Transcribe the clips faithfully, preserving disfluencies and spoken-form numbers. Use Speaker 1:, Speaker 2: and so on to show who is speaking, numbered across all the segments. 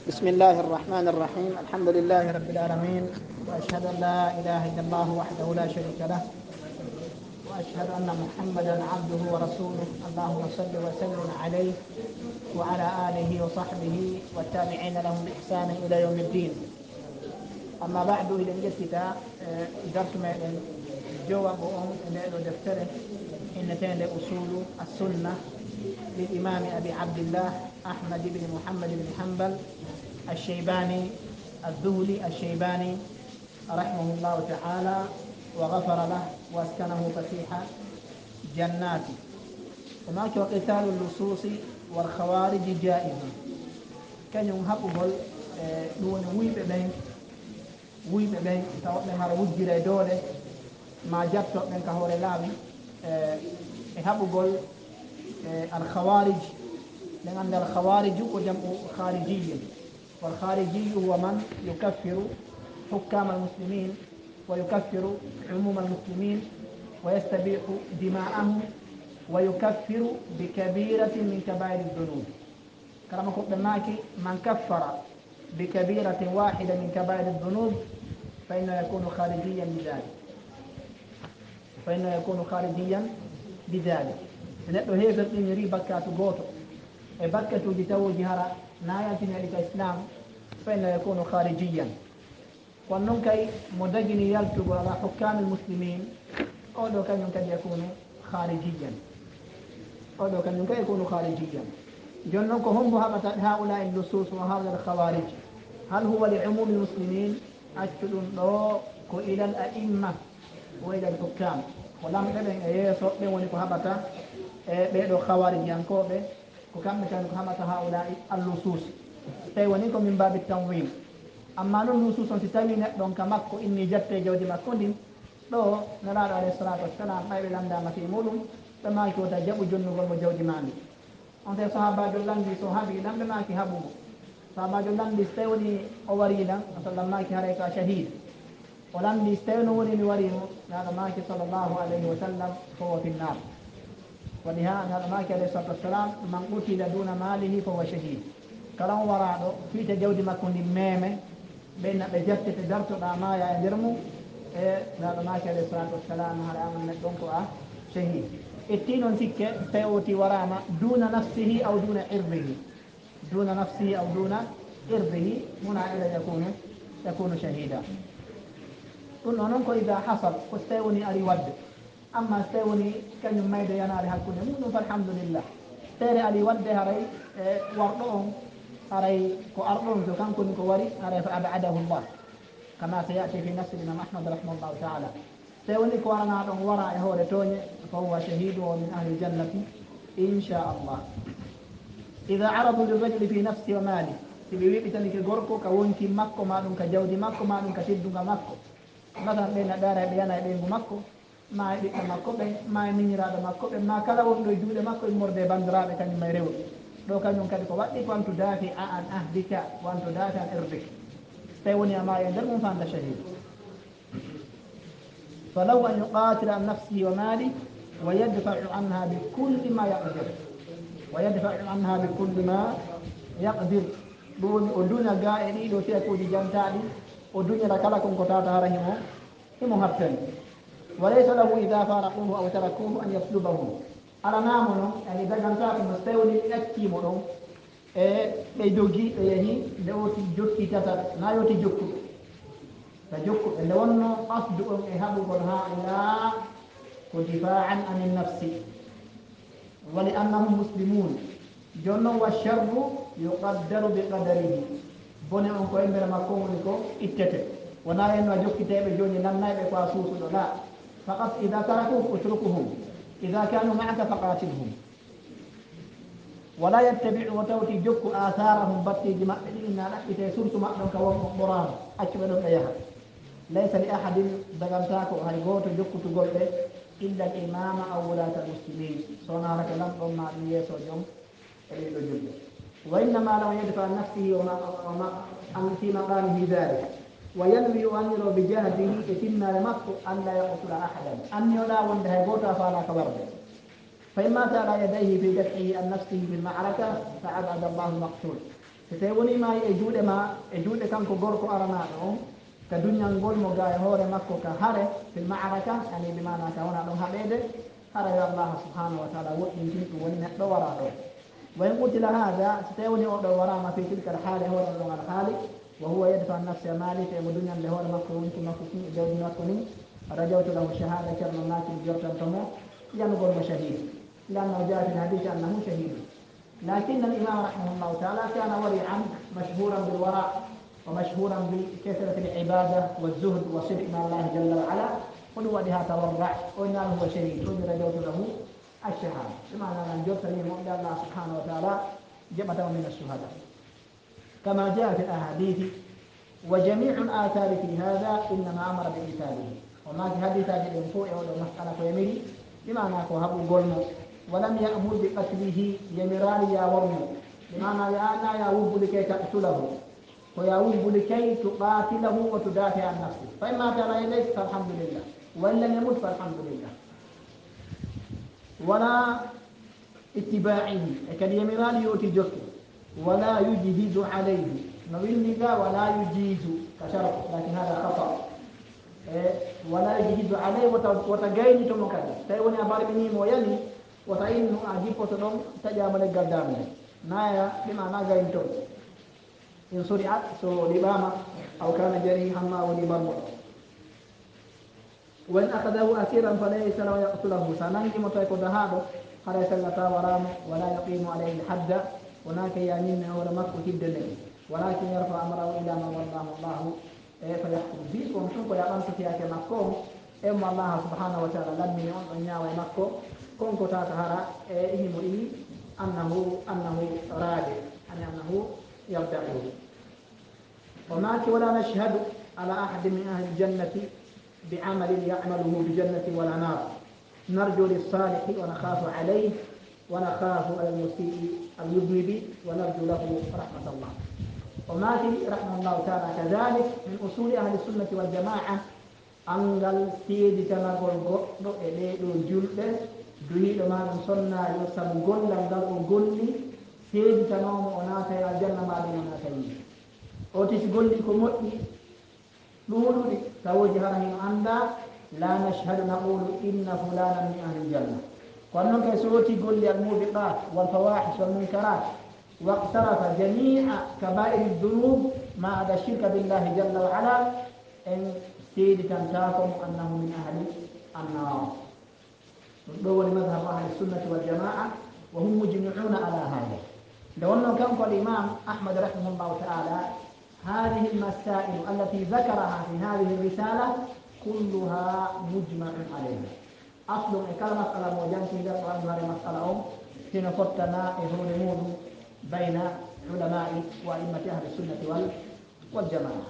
Speaker 1: بسم الله الرحمن الرحيم. الحمد لله رب العالمين، وأشهد أن لا إله إلا الله وحده لا شريك له، وأشهد أن محمدا عبده ورسوله. اللهم صل وسلم عليه وعلى آله وصحبه والتابعين لهم بإحسان إلى يوم الدين. أما بعد، إلى الجتة درس من جواب أم إلى دفتره إن تند أصول السنة للإمام أبي عبد الله أحمد بن محمد بن حنبل الشيباني الذهلي الشيباني رحمه الله تعالى وغفر له واسكنه فسيح جناته. هناك قتال اللصوص والخوارج جائز. كان ينهبل دون ويب بين ويب بين توقع مر وجري دوله ما جبت من كهور لامي هبل الخوارج، لأن الخوارج وجمع خارجي، والخارجي هو من يكفر حكام المسلمين ويكفر عموم المسلمين ويستبيح دماءهم ويكفر بكبيرة من كبائر الذنوب. كما قلنا من كفر بكبيرة واحدة من كبائر الذنوب فإنه يكون خارجيا بذلك فإنه يكون خارجيا بذلك neɗɗo heferɗin bakkatu goto e bakkatuji tawuji hara na yaltini ka islam fa inna yakunu kharijiyan. kono noon kay mo dagini yaltugo ala hukami lmuslimin oɗo kañum kadi yakunu kharijiyan oɗo kañum kadi yakunu kharijiyan. joni noon ko hombo haɓata haula en lusus wa haula alkhawarij, hal huwa li umumi lmuslimin accu ɗum ɗo ko ila al a'imma wa ila al hukam, ko lamɓe ɓen e yeeso ɓen woni ko haɓata e ɓeɗo khawarijiyankoɓe, ko kamɓe tan ko haɓata haula allusus. tawi woni ko min mbaɓi tanwin, amma noon lusus on si tawi neɗɗon ka makko inni jatte jawdi makko ndin ɗo nelaɗo alayhi salatu wassalam ɓayɓe landama fi muɗum ɓe maki wota jaɓu jonnugol mo jawdi mandi. on tawi sahabajo landi so haaɓi ɗan ɓe maki haɓugo. sahabajo landi so tawi woni o wariɗan o sallam maki haaray ka shahid. o landi so tawi no woni mi warimo naɗo maki sallllahu alayhi wa sallam fowo fi nnar. ولهذا هذا ما كان عليه الصلاه والسلام من قتل دون ماله فهو شهيد. كلام وراء في تجاوز ما كن ميمه بين بجت تدرت ما يا درمو هذا ما كان عليه الصلاه والسلام على امن دونك شهيد. التين سكه تيوتي وراء دون نفسه او دون عرضه دون نفسه او دون عرضه هنا الى يكون يكون شهيدا. قلنا ننكو اذا حصل كستيوني اري ود، amma so tawi woni kañum mayde yanade hakkude muɗum falhamdulillah. feere ali wadde haray e warɗo on haray ko arɗo on so kankoni ko wari haray fa abadahu llah kama so yati fi nafsi imam ahmad rahimahullahu taala. so tawi woni ko waranaɗon wara e hoore tooñe fa huwa shahidu o min ahli ljannati inchallah. ida aradu lirrajuli fi nafsi wa mali, si ɓe wiɓitanike gorko ka wonki makko ma ɗum ka jawdi makko ma ɗum ka teddunga makko, masalan ɓe naɗara ɓe yana e ɓeygu makko ma e ɓiɓɓe makko ɓe ma e miñiraɗo makko ɓe ma kala wonɗo e juuɗe makko e morde bandiraɓe kañum may rewɓe ɗo kañum kadi ko waɗɗi ko an to dafi a an ahdika wa an to dafi an irdik. so tawi woni ama e nder mum fanda shahid. falaw an yuqatila an nafsihi wa mali wa yadfau anha bi kulli ma yaqdir wa yadfau anha bi kulli ma yaqdir. ɗum woni o duña ga e ɗiɗo teekuji jantaɗi, o duñata kala konko tata hara himo himo hattani. وليس له إذا فارقوه أو تركوه أن يطلبهم. على نامنا يعني إذا كان تعرف مستوي أكتي منهم بيدوجي بيهي لوتي جوكي تتر لا يوتي جوكو فجوكو اللي ونه قصدهم إهابوا هؤلاء ودفاعا عن النفس ولأنهم مسلمون. جنة والشر يقدر بقدره. بني أنكو إمبر مكوم لكو إتتت ونا ينوى جوكي تيبي جوني لما يبقى أسوس لا فقط إذا تركوك اتركهم، إذا كانوا معك فقاتلهم ولا يتبع وتوتي جك آثارهم بطي جماع إن لأكي سرت مأنك ومرام أكبر إياها. ليس لأحد دغمتاك هاي غوت جك تقول إلا الإمام أو ولاة المسلمين صنع لك لم أما ليسو جم وإنما لو يدفع نفسه وما, وما في مقامه ذلك وينوي أن يرى بجهده يتم لمكه أن لا يقتل أحدا أن يلا وانده يقوتها فلا كبرده. فإن مات على يديه في دفعه عن نفسه في المعركة فأبعد الله المقتول. so tawi woni ma e juuɗe ma e juuɗe kanko gorko aranaɗo on ka duñal ngol mo ga e hoore makko ka hare fil ma'araka ani bi mana ka wona ɗon haɓede hara yo allah subhanahu wa taala woɗɗintin ɗum woni neɗɗo wara ɗo wa in qutila hada so tawi woni oɗo warama fi tilka al haali hoore ɗon al haali wa huwa yadfa an nafsi mali te mo duñal le hoore makko wonti makko kin e jawdi makko ni rajawtu lahu shahada ceerno nakil jortantomo yanugol mo shahid lanno jaa fi hadith annahu shahid لكن الإمام رحمه الله تعالى كان ورعا مشهورا بالورع ومشهورا بكثرة العبادة والزهد والصدق مع الله جل وعلا قل ولها تورع قلنا هو شهيد قل رجوت له الشهادة بمعنى أن جبت لي مؤمن الله سبحانه وتعالى جبته من الشهداء كما جاء في الأحاديث وجميع الآثار في هذا إنما أمر بقتاله وما في حديث أجل فوق أو مسألة يمري بمعنى كوهب قلنا ولم يأمر بقتله يمران يا ورمو بمعنى يا أنا يا وب لكي تقتله ويا وب لكي تقاتله وتدافع عن نفسه فإما ترى إليك فالحمد لله وإن لم يمت فالحمد لله ولا اتباعه كان يمران يؤتي جك ولا يجهز عليه نوينك ولا يجيز كشرط لكن هذا خطأ ولا يجهز عليه وتجاين تمكن تيوني أبار مني مويني وتعين أجيبه تدوم تجامل الجدام نايا بما ناجا ينتو إن سرعت سو لباما أو كان جريحا ما ولباما وإن أخذه أسيرا فليس له يقتله سننجي متيكو دهابه حرس اللتا ورام ولا يقيم عليه الحد هناك يمين أو رمك تبدل ولكن يرفع أمره إلى ما والله الله فيحكم به ومشوف يقام فيها كمكم إما الله سبحانه وتعالى لم يعن أن يعوى مكو كون كتا تهرى إهم إيه أنه أنه راجع يعني أنه يرجعه وماك ولا نشهد على أحد من أهل الجنة بعمل يعمله بجنة ولا نار نرجو للصالح ونخاف عليه ونخاف على المسيء المذنب ونرجو له رحمة الله وماك رحمه الله تعالى كذلك من أصول أهل السنة والجماعة أنجل سيد كما قل إليه جلد duhiɗo maɗum sonnajo saabu gollal ngal o golli seeditanoma o naata e aljanna maɗum o naata yimɓe o tisi golli ko moƴƴi ɗuuɗuɗi tawoji hara hino anda la nashhadu naqulu inna fulanan min ahli ljanna kono noon kay so woti golli almubiqat walfawahis walmunkarat waqtarafa jamia kabairi ldunub ma ada shirka billahi jalla wa ala en seeditantakomo annahu min ahli annar دول مذهب أهل السنة والجماعة وهم مجمعون على هذا لو أنه كان قال الإمام أحمد رحمه الله تعالى هذه المسائل التي ذكرها في هذه الرسالة كلها مجمع عليها أصل كلمة مسألة موجان في ذلك هذه مسألة هنا فتنا هرمون بين علماء وأئمة أهل السنة والجماعة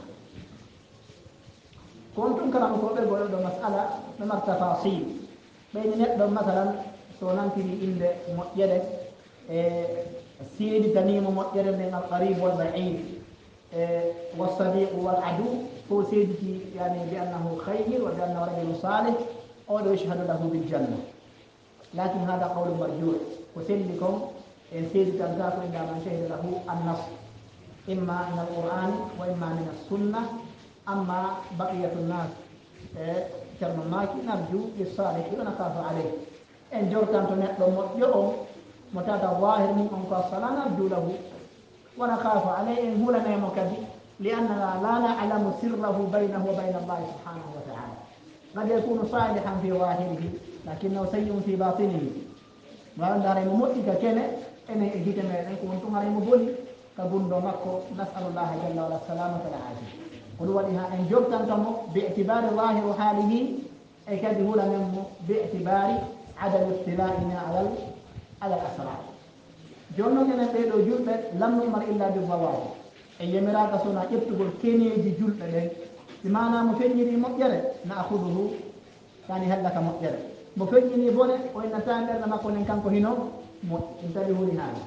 Speaker 1: كنتم كلام قول مسألة من التفاصيل بين نقدم مثلا سونان في إند مؤيدة سيد تنيم مؤيدة من القريب والبعيد والصديق والعدو هو سيد يعني بأنه خير وبأنه رجل صالح أو يشهد له بالجنة لكن هذا قول مرجوح وسلكم سيد تنزاف إلا من شهد له النص إما من القرآن وإما من السنة أما بقية الناس كرم ماكي نرجو للصالح ونخاف عليه إن جرتان تنقل مؤيئهم متاتا ظاهر من أنقى الصلاة نرجو له ونخاف عليه إن هو لنا مكبي لأننا لا نعلم سره بينه وبين الله سبحانه وتعالى قد يكون صالحا في ظاهره لكنه سيء في باطنه وعند رأيم مؤتك كنه إنه إجيت من أنكم أنتم رأيم بولي كبندو مكو نسأل الله جل وعلا السلامة والعافية قل ولها إن جبتم تمو باعتبار ظاهر حاله أي كده لمن باعتبار عدم ابتلائنا على على الأسرار جونو كنا تيلو جلد لم نمر إلا بالظواهر أي مراك سنة يبتغل كيني يجي جلد لين بمعنى مفنيني مؤجرة نأخذه يعني هل لك مؤجرة مفنيني بني وإن تاندر لما كنا كان كهينو انتبهوا لهذا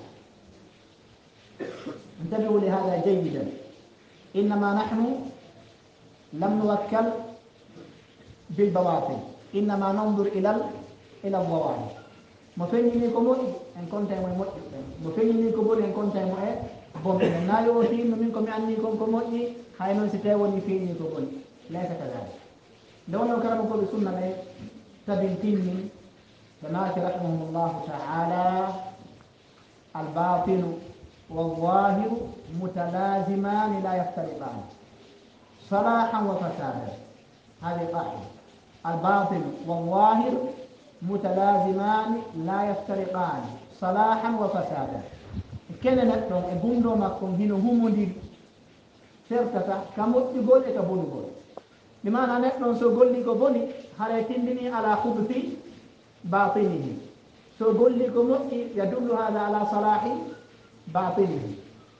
Speaker 1: انتبهوا لهذا جيدا إنما نحن لم نوكل بالبواطن إنما ننظر إلى إلى الظواهر مفنيني كمول إن كنت مؤجرة مفنيني كمول إن كنت مؤجرة bomi na yo tinno min ko mi anni kon ko moƴƴi hay noon si tawi woni feeñi ko boni laysa kadalik nde wonno karama koɓe sunna ɓe tabin tinni ɓe maaki rahimahumullahu taala albatinu walzahiru mutalazimani la yaftariqani salahan wa fasadan hadi qaida الباطن والظاهر متلازمان لا يفترقان صلاحا وفسادا كان نتون e gundo makko hino humondiri sertata ka moƴƴugol e ka bonugol mi mana neɗɗon so golli ko boni haray tindini ala hubti batinihi so golli ko moƴƴi yadullu hada ala salahi batinihi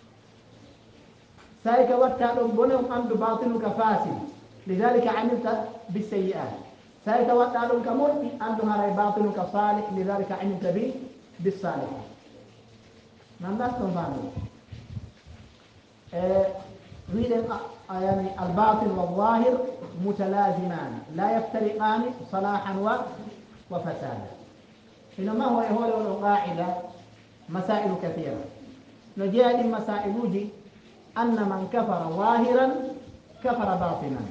Speaker 1: say ka watta ɗon bone on andu batinuka fasid lidalika amilta bisayi'at say ka waɗɗa ɗum ka moƴƴi andu haray batinuka salih lidalika amilta bi bisalih nan ɗaston fami wiɗen yani albatin walzahir mutalazimani la yaftariqani salahan wa wa fasada ino ma hoye hoore oɗo qaida masailu kathira no jeeyaɗin masailuji anna man kafara zahiran kafara batinan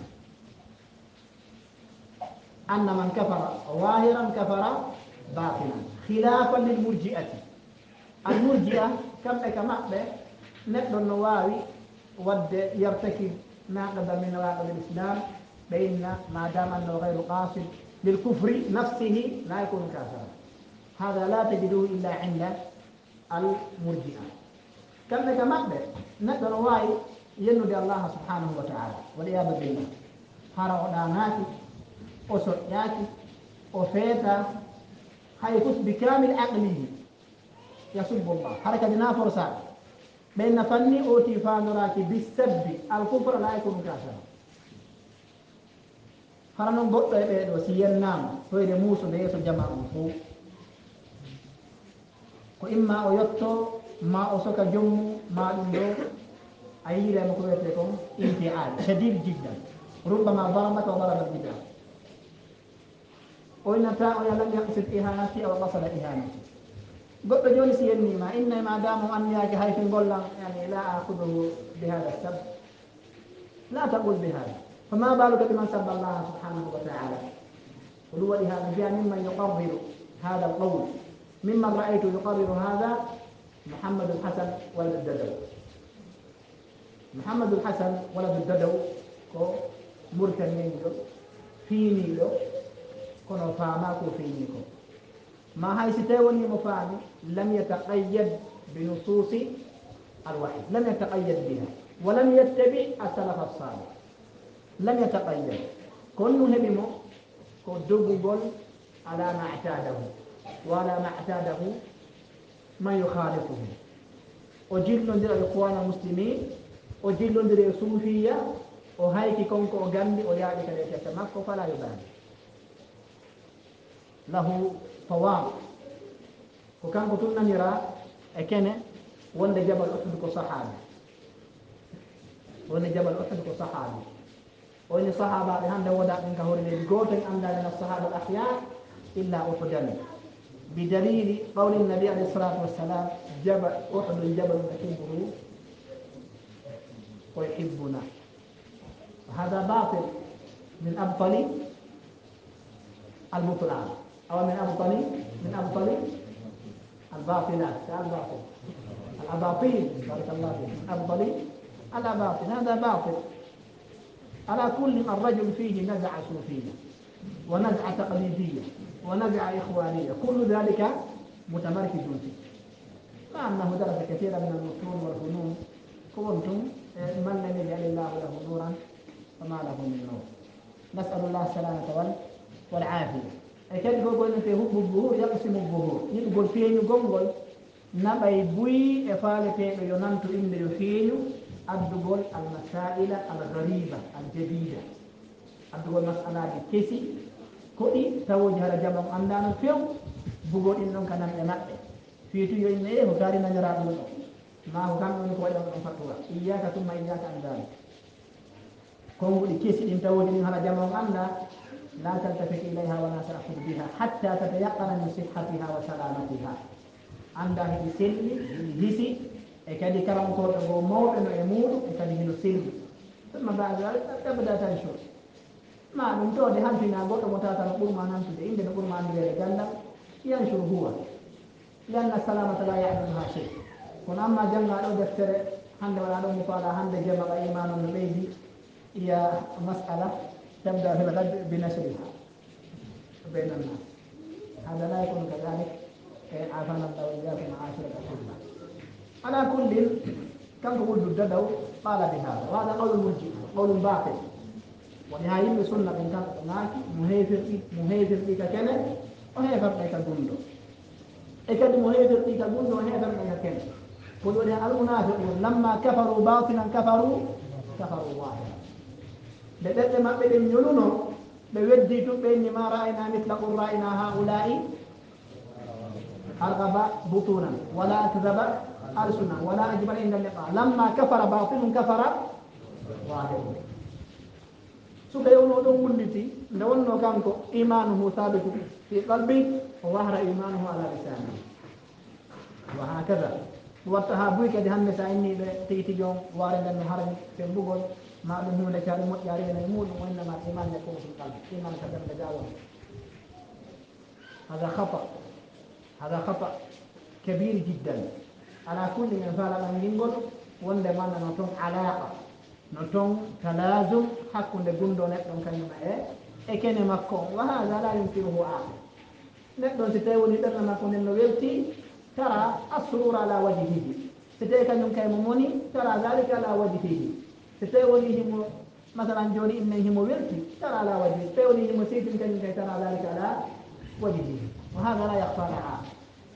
Speaker 1: أن من كفر ظاهرا كفر باطنا خلافا للمرجئة المرجئة كم كما نقدر نواوي ود يرتكب ناقض من نواقض الإسلام بين ما دام أنه غير قاصد للكفر نفسه لا يكون كافرا هذا لا تجده إلا عند المرجئة كم كما نقدر نواوي يندي الله سبحانه وتعالى والعياذ بالله هرعنا o soƴƴaki o feeta hay fus bi kamil aqlihi yasubbu llah hara kadi na forsaɓe ɓenna fanni oti fanoraki bisabbi alkufra la yakunu kafira hara noon goɗɗo e ɓeeɗo si yennama hoyde muusude yeeso jama on fo ko imma o yetto ma o soka jommu ma ɗum ɗo a yiirema ko wiyete kon infial shadid jiddan rubbama darabaka wa daraba bida oynata o yalam yaqsid ihanati aw qasada ihanati goɗɗo joni si yennima inna ma dama o anniyaki hay fe gollam yani la akuduhu bi hada sab la taqul bi hada fama baluka biman sabba allaha subhanahu wa taala qul waɗi hada biya mimman yuqarriru hada alqawl mimman ra'aytu yuqarriru hada محمد الحسن ولد الددو محمد الحسن ولد الددو كو مرتنين فيني له kono faama ko feeñi ko ma hay si tawi wonni mo faami lam yataqayyad bi nususi alwahy lam yataqayyad biha wa lam yattabi asalaf alsalih lam yataqayyad kon no heɓi mo ko dogugol ala ma atadahu wa ala ma atadahu man yukhalifuhu o jillodira e kuwana muslimin o jillodira e suufiya o hayki konko o gandi o yaaɓi kadi e tetta makko fala yoɓani lahu fawam ko kanko tunnanira e kene wonde jabal uhud ko sahabi wonde jabal uhud ko sahabi woni sahabaɓe hande wodaɓen ka hoore leydi goto en andaɓen asahaba al ahyar illa uhudan بدليل قول النبي عليه الصلاة والسلام جبل أحد جبل نحبه ويحبنا هذا باطل من أبطل البطلان أو من أبطل من أبطل الباطلات الباطل الأباطيل بارك الله فيك من أبطل الأباطل هذا باطل على كل الرجل فيه نزعة صوفية ونزعة تقليدية ونزعة إخوانية كل ذلك متمركز فيه مع أنه درس كثيرا من المتون والفنون كنتم من لم يجعل الله له نورا فما له من نور نسأل الله السلامة والعافية أكيد يقول أن في حب الظهور يقسم الظهور يقول فيه يقول نبي بوي إفالة ينانت إن يفيني أدقل المسائل الغريبة الجديدة أدقل مسألة كيسي كودي تاوجي هذا جمع عندنا فيهم بقول إنهم كانوا ينادي في تو يوم إيه هو كاري نجرا منه ما هو كان من كويس من فتوى إياك ثم إياك عندنا كم بقول كيس إن تاوجي هذا جمع عندنا لا تلتفت إليها ولا تأخذ بها حتى تتيقن من صحتها وسلامتها عندها بسلم بهسي e kadi karankoɓe go mawɓe no e muɗum e kadi hino sirri ثم بعد ذلك تبدا تنشر ما ɗum to de hantina goɗɗo mo tata no ɓurma namtude inde no ɓurma andirede gandam yanshur huwa lianna salamata la yaduha chey kono amma janngaɗo deftere hande waɗa ɗo mo faala hande jamaɓa imanu no ɓeydi iya masala tabda fi lgad binasriha bayna nnas hada la yakunu kadalik afana llah wa iyakum maashira al-ahibba ala kullin kanko wuldu dadaw qala bi hada wa hada qawlu mulji qawlu batil woni ha yimɓe sunna ɓen kamɓe ɓe naaki mo heefirɗi mo heefirɗi ka kene o heeferɗe ka gunɗo e kadi mo heefirɗi ka gunɗo o heeferɗe ka kene ko ɗo ɗen almunafiqun lamma kafaru batilan kafaru kafaru wahida nde ɗeɓɓe maɓɓe ɗen ñoluno ɓe weddi tumɓe inni ma ra'ayna mithla qul ra'ayna haula'i argaba butunan wala akdaba alsuna wala ajbal inda liqa lamma kafara batilun kafara wahidun suka yewno ɗon wulliti nde wonno kanko imanuhu sabitu fi qalbi o wahra imanuhu ala lisani wa hakada watta ha buy kadi hande sa inni ɓe tigi jon waare nden no harmi fembugol ma ɗum hunde caɗi moƴƴari ene muɗum o innama iman yakunu fi qalbi iman ka demde gawon hada khata hada khata kabir jiddan ala kulli min faala ɗan ngingol wonde manna no toon alaqa no toon talazum hakkude gunɗo neɗɗon kañuma e e kene makko on wa hada la yumkinuhu aqil neɗɗon si tawi woni ɓerɗe makko nden no welti tara asrura ala wajhihi si tawi kañum kay mo moni tara dalika ala wajhihi si tawi woni himo masalan joni inne himo welti tara ala wajhihi si tawi woni himo sitin kañum kay tara dalika ala wajhihi wa hada la yahfa ala aqil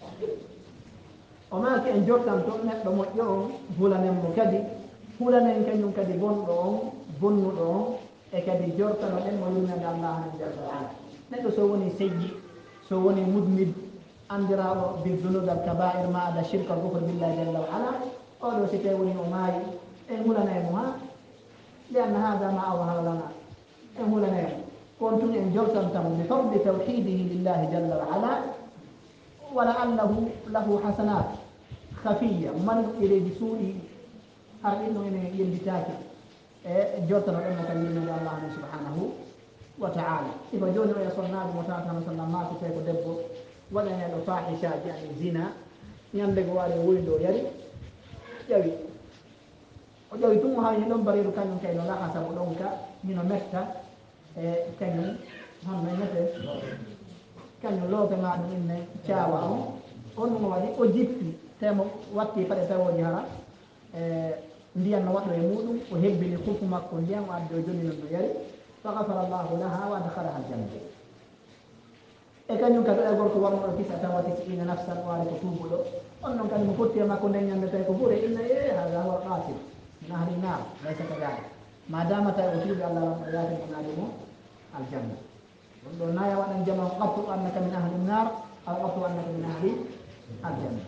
Speaker 1: o maaki en jottan toon neɗɗo moƴƴo on hulanen mo kadi hulanen kañum kadi bonɗo on bonnuɗo on e kadi jortano ɗen mo yurnede allah hanen jalla wa ala neɗɗo so woni sejji so woni mudmid andiraɗo bidunub al kabair ma ada shirka kufre billahi jalla wa ala oɗo si tawi woni o maayi en hulanaymo ha li anna hada ma awhara lana en hulanaymo kon tun en jortantamo bi fadli tawhidihi lillahi jalla wa ala wala annahu lahu hasanat khafiya man ireji suuɗi har ɗin ɗo ene yembitaki e jottano ɗen mo kadi yimede allah ni subhanahu wa taala iko joni o e sonnaɓe mo tatano sallam maako tawi ko debbo waɗaneɗo fahisaji ani zina ñande go waari woydo yari ƴawi o ƴawi tum o ha hen ɗon bariru kañum kay no lahata mo ɗon ka mino metta e kañum honno mete kañum loope ma ɗum inne caawa on on ɗum o waɗi o jippi temo watti paɗe tawoji hara e ndiyan no waɗɗo e muɗum o hebbini kufu makko ndiyan o addi o joni non no yari fa gafara llahu laha wa adkhalaha aljanna e kañum kadi e gorko warnoɗo tisa tawa tisina nafsan waari ko tuubuɗo on noon kadi mo fotti e makko nden ñande tawi ko ɓuure inna e hada huwa qatil min ahli nar laysa kadalik madama tawi o tuubi allah wan o yaati mo naadi mo aljanna ɗum ɗo naya waɗan jama qattu annaka min ahli nnar aw qattu annaka min ahli aljanna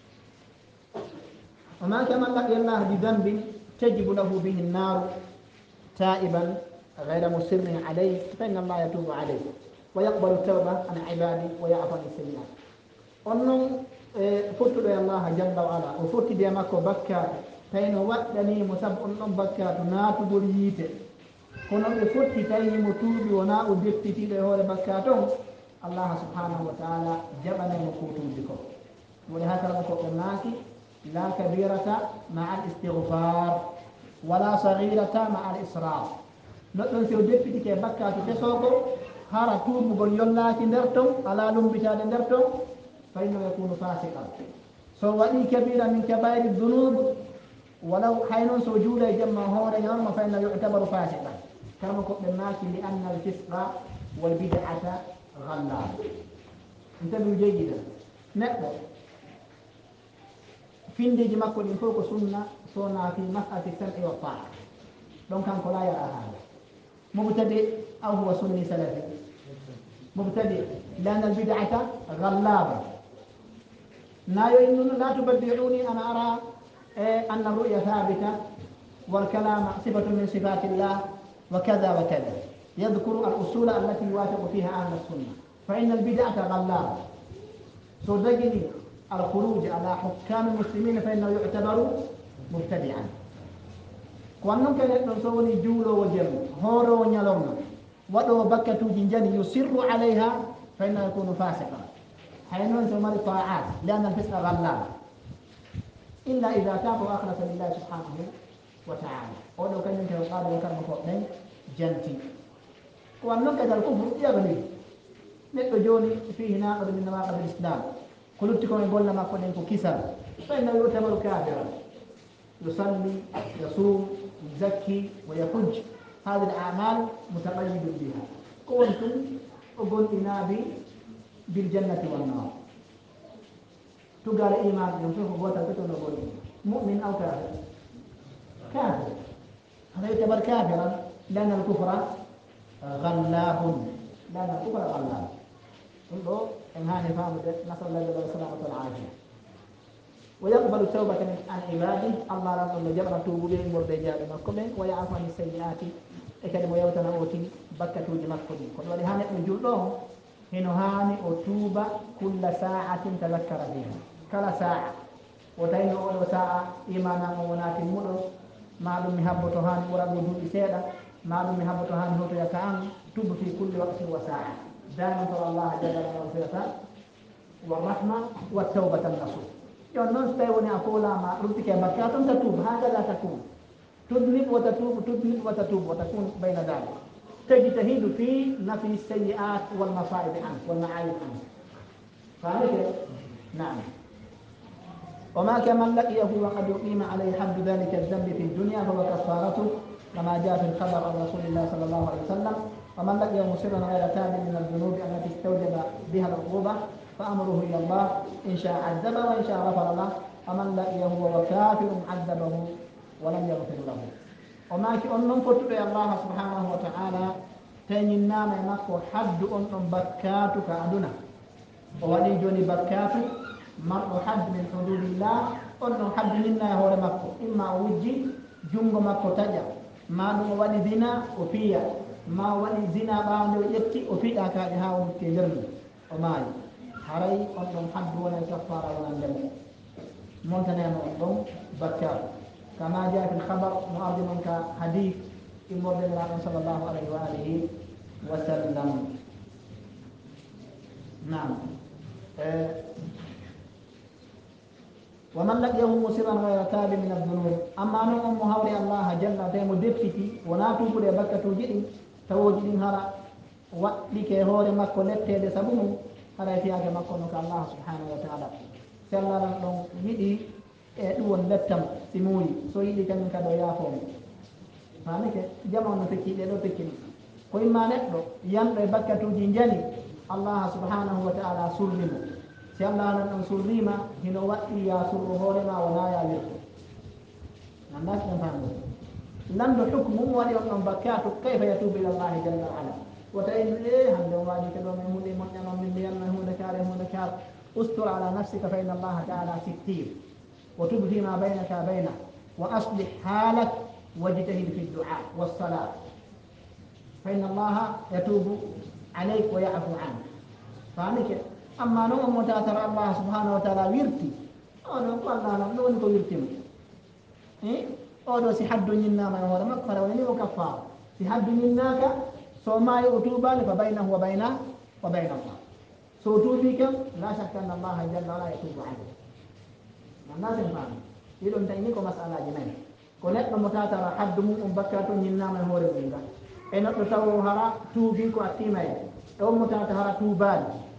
Speaker 1: وما كمن لقي الله بذنب تجب له به النار تائبا غير مصر عليه فإن الله يتوب عليه ويقبل التوبة عن عباده ويعفو عن السيئات أنهم فتوا يا الله جل وعلا وفتوا دي مكو بكات فإن وقتني مسب أنهم بكات ناتو بريت kono ɓe fotti tawni mo tuuɓi wona o deftitiɗo e hoore bakkat on allah subhanahu wa taala jaɓanemo kuutuji ko woni ha kala ko ɓe naaki la kabirata ma al istigfar wala sagirata ma al israr neɗɗon si o deppitike e bakkatu tesoko hara tuubugol yollaki nder ton ala lumbitade nder ton fa inno yakunu fasiqan so waɗi kabira min kabairi dunub walaw hay noon so juula e jamma hoore ñamma fa inno yutabaru fasiqan kama ko ɓe maaki li anna al fisqa wal bid'ata ghallab intabi jeyida neɗɗo findeji makko ɗin fof ko sunna sona fi mas'ati sam'i wa ta'a ɗon kanko la yara haala mubtadi aw huwa sunni salafi mubtadi lianna al bid'ata ghallaba nayo innuno la tubaddi'uni ana ara anna ru'ya thabita wal kalama sifatu min sifati llah وكذا وكذا يذكر الأصول التي يوافق فيها أهل السنة فإن البدعة غلابة so dagini الخروج على حكام المسلمين فإنه يعتبر مبتدعا. وأنهم كان يتنصوني جولو وجل هورو ونيالونا ودو بكة جنجاني يصر عليها فإنه يكون فاسقا، حينما تمر طاعات لأن الفسق غلال إلا إذا تاب وأخلص لله سبحانه وتعالى. ولو كان يمكن القاضي وكان مفوضين جنتي. وأنهم كان الكفر يغني نتو جوني فيه ناقض من نواقض الإسلام، قلتكم يقول لما قلت كسر فإنه يعتبر كافرا، يصلي يصوم يزكي ويحج، هذه الأعمال متقيد بها. كنتم أقول إنابي بالجنة والنار، تقال إيمان ينفق قوة الفتن نقول مؤمن أو كافر، كافر هذا يعتبر كافرا لأن الكفر غلاب، لأن الكفر غلاب. انظر إن هاني فهم نسأل الله جل وعلا والعافية. ويقبل التوبة عن عباده، الله لا يقبل جبر توبه مربجات مكمن ويعفو عن السيئات إكاد ويوتنا أوتي بكة جمكم. كل ولي هاني وجوده هنا هاني أتوبة كل ساعة تذكر بها، كل ساعة وتين أول ساعة إيمانا ومنات مدر ما دم محبة هاني ورد وجود سيدا ما دم محبة هاني هو يكان توب في كل وقت وساعة. دائما صلى الله جل وعلا والمغفرة والرحمة والتوبة النصوح. يوم نستيوني أقول ما ربك بكاتم تتوب، هكذا تكون تذنب وتتوب تذنب وتتوب وتكون بين ذلك، تجتهد في نفي السيئات والمصائب عنك والمعايب عنك. فهمت؟ نعم. وما كمن لقيه وقد يقيم عليه حد ذلك الذنب في الدنيا فهو كفارته كما جاء في الخبر عن رسول الله صلى الله عليه وسلم. ومن لقيه مصرا غير تاب من الذنوب التي استوجب بها العقوبة فأمره إلى الله، إن شاء عذبه وإن شاء غفر له. ومن لقيه وهو كافر عذبه ولم يغفر له. وما كي أنهم فتبع الله سبحانه وتعالى تنينا ما مكو حد أنهم بكاتو كأدنا وولي جوني بكاتو مرء حد من حدود الله أنهم حد منا هو مكو، إما وجي جنgo مكو تجا ما دون ولي زنا وفيا ما ولي زنا باندو يتي وفيا كادي هاو تيرني وماي haray on ɗon haddu wona kaffara wona ndemo montaneno on ɗon bakkaru kama jaa fi lhabar no ardi noon ka hadith immordeniraɗon sallllahu alayhi wa alihi wa sallam. nam ومن لقيه مسرا غير تاب من الذنوب. أما نون أم هوري الله جل تيمو دفتي ونا توبر بكة جدي توجد هرا وقلك هوري مكو لتي سبمو هذا في هذا ما كنا الله سبحانه وتعالى سلا لهم يدي دون لتم سموي سويدي كان كذا يافهم. فهمك جمعنا نفكي لو تكين كل ما نقول ينبغي بكة جنجاني الله سبحانه وتعالى سلم سلا لهم سليما هنا وقت يا سره لنا ولا يا يرفع الناس نفهمه لم حكم وليوم بكاته كيف يتوب إلى الله جل وعلا وتأين إيه هم دواني كذا من مولي من يوم من بيان من هو ذكار هو ذكار استر على نفسك فإن الله تعالى ستير وتب فيما بينك وبينه وأصلح حالك واجتهد في الدعاء والصلاة فإن الله يتوب عليك ويعفو عنك. فهمك؟ أما نوم متأثر الله سبحانه وتعالى ويرتي أو نقول الله لا نقول نقول يرتي إيه أو دو سحد نينا ما هو مكفر ولي وكفار سحد نيناك سوما يؤتوبا فبينه وبين وبين الله سوتوبك لا شك أن الله جل وعلا يتوب عليه. الناس يفهم يلون تينيكو مسألة جميل كونت متأثر حد من بكرة نينا ما هو ربنا إن تسووا هرا توبيكو أتيمي أو متأثر توبان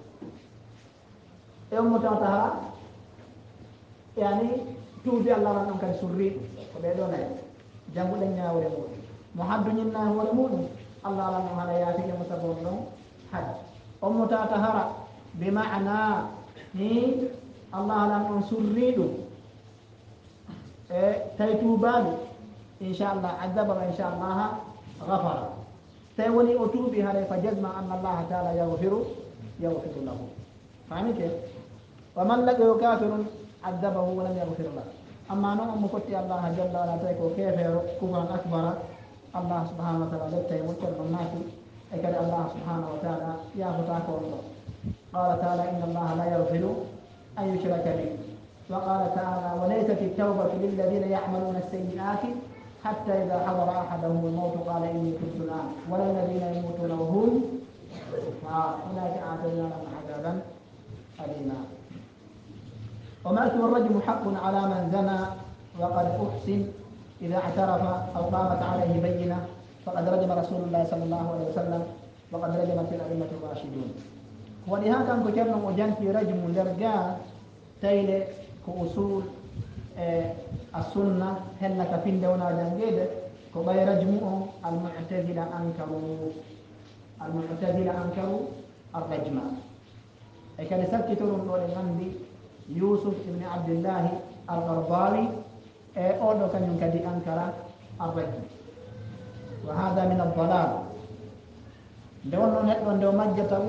Speaker 1: أو متأثر يعني توبي الله لنا كان سري وبيدونا جنبو لنا ورمون محد نينا هو رمون الله لنا هذا ياتي متبون حد أو متأثر بمعنى ني الله لنا سريدو تيتوبان إن شاء الله عذب وإن شاء الله غفر تيوني أتوبي هذا فجزم أن الله تعالى يغفر يغفر له. فهمت؟ ومن لقيه كافر عذبه ولم يغفر له. أما نوع مفتي الله جل وعلا تيكو كيف كفرا أكبر الله سبحانه وتعالى لبتي مجتر من الناس أكد الله سبحانه وتعالى يا فتاك والله قال تعالى إن الله لا يغفر أن يشرك به. وقال تعالى وليست التوبة للذين يعملون السيئات حتى إذا حضر أحدهم الموت قال إني تبت الآن ولا الذين يموتون وهم فأولئك أعتدنا لهم عذابا أليما. ومأثم الرجم حق على من زنى وقد أحسن إذا اعترف أو قامت عليه بينة فقد رجم رسول الله صلى الله عليه وسلم وقد رجمت الأئمة الراشدون. ولهذا كتبنا وجن في رجم لرجال تيل كأصول آه السنة هلك في دونا جنجيد كبي رجمه المعتزلة أنكروا المعتزلة أنكروا الرجم. كان سكتوا من الغندي يوسف بن عبد الله القرضاوي أولو كان ينكدي أنكر الرجم وهذا من الضلال. دون نتوان دو مجته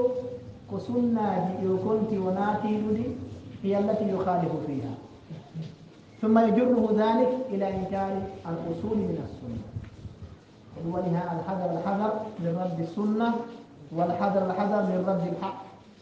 Speaker 1: كسنة يكنت وناتي لدي هي التي يخالف فيها ثم يجره ذلك إلى إنكار الأصول من السنة. ولها الحذر الحذر من رد السنة والحذر الحذر من رد الحق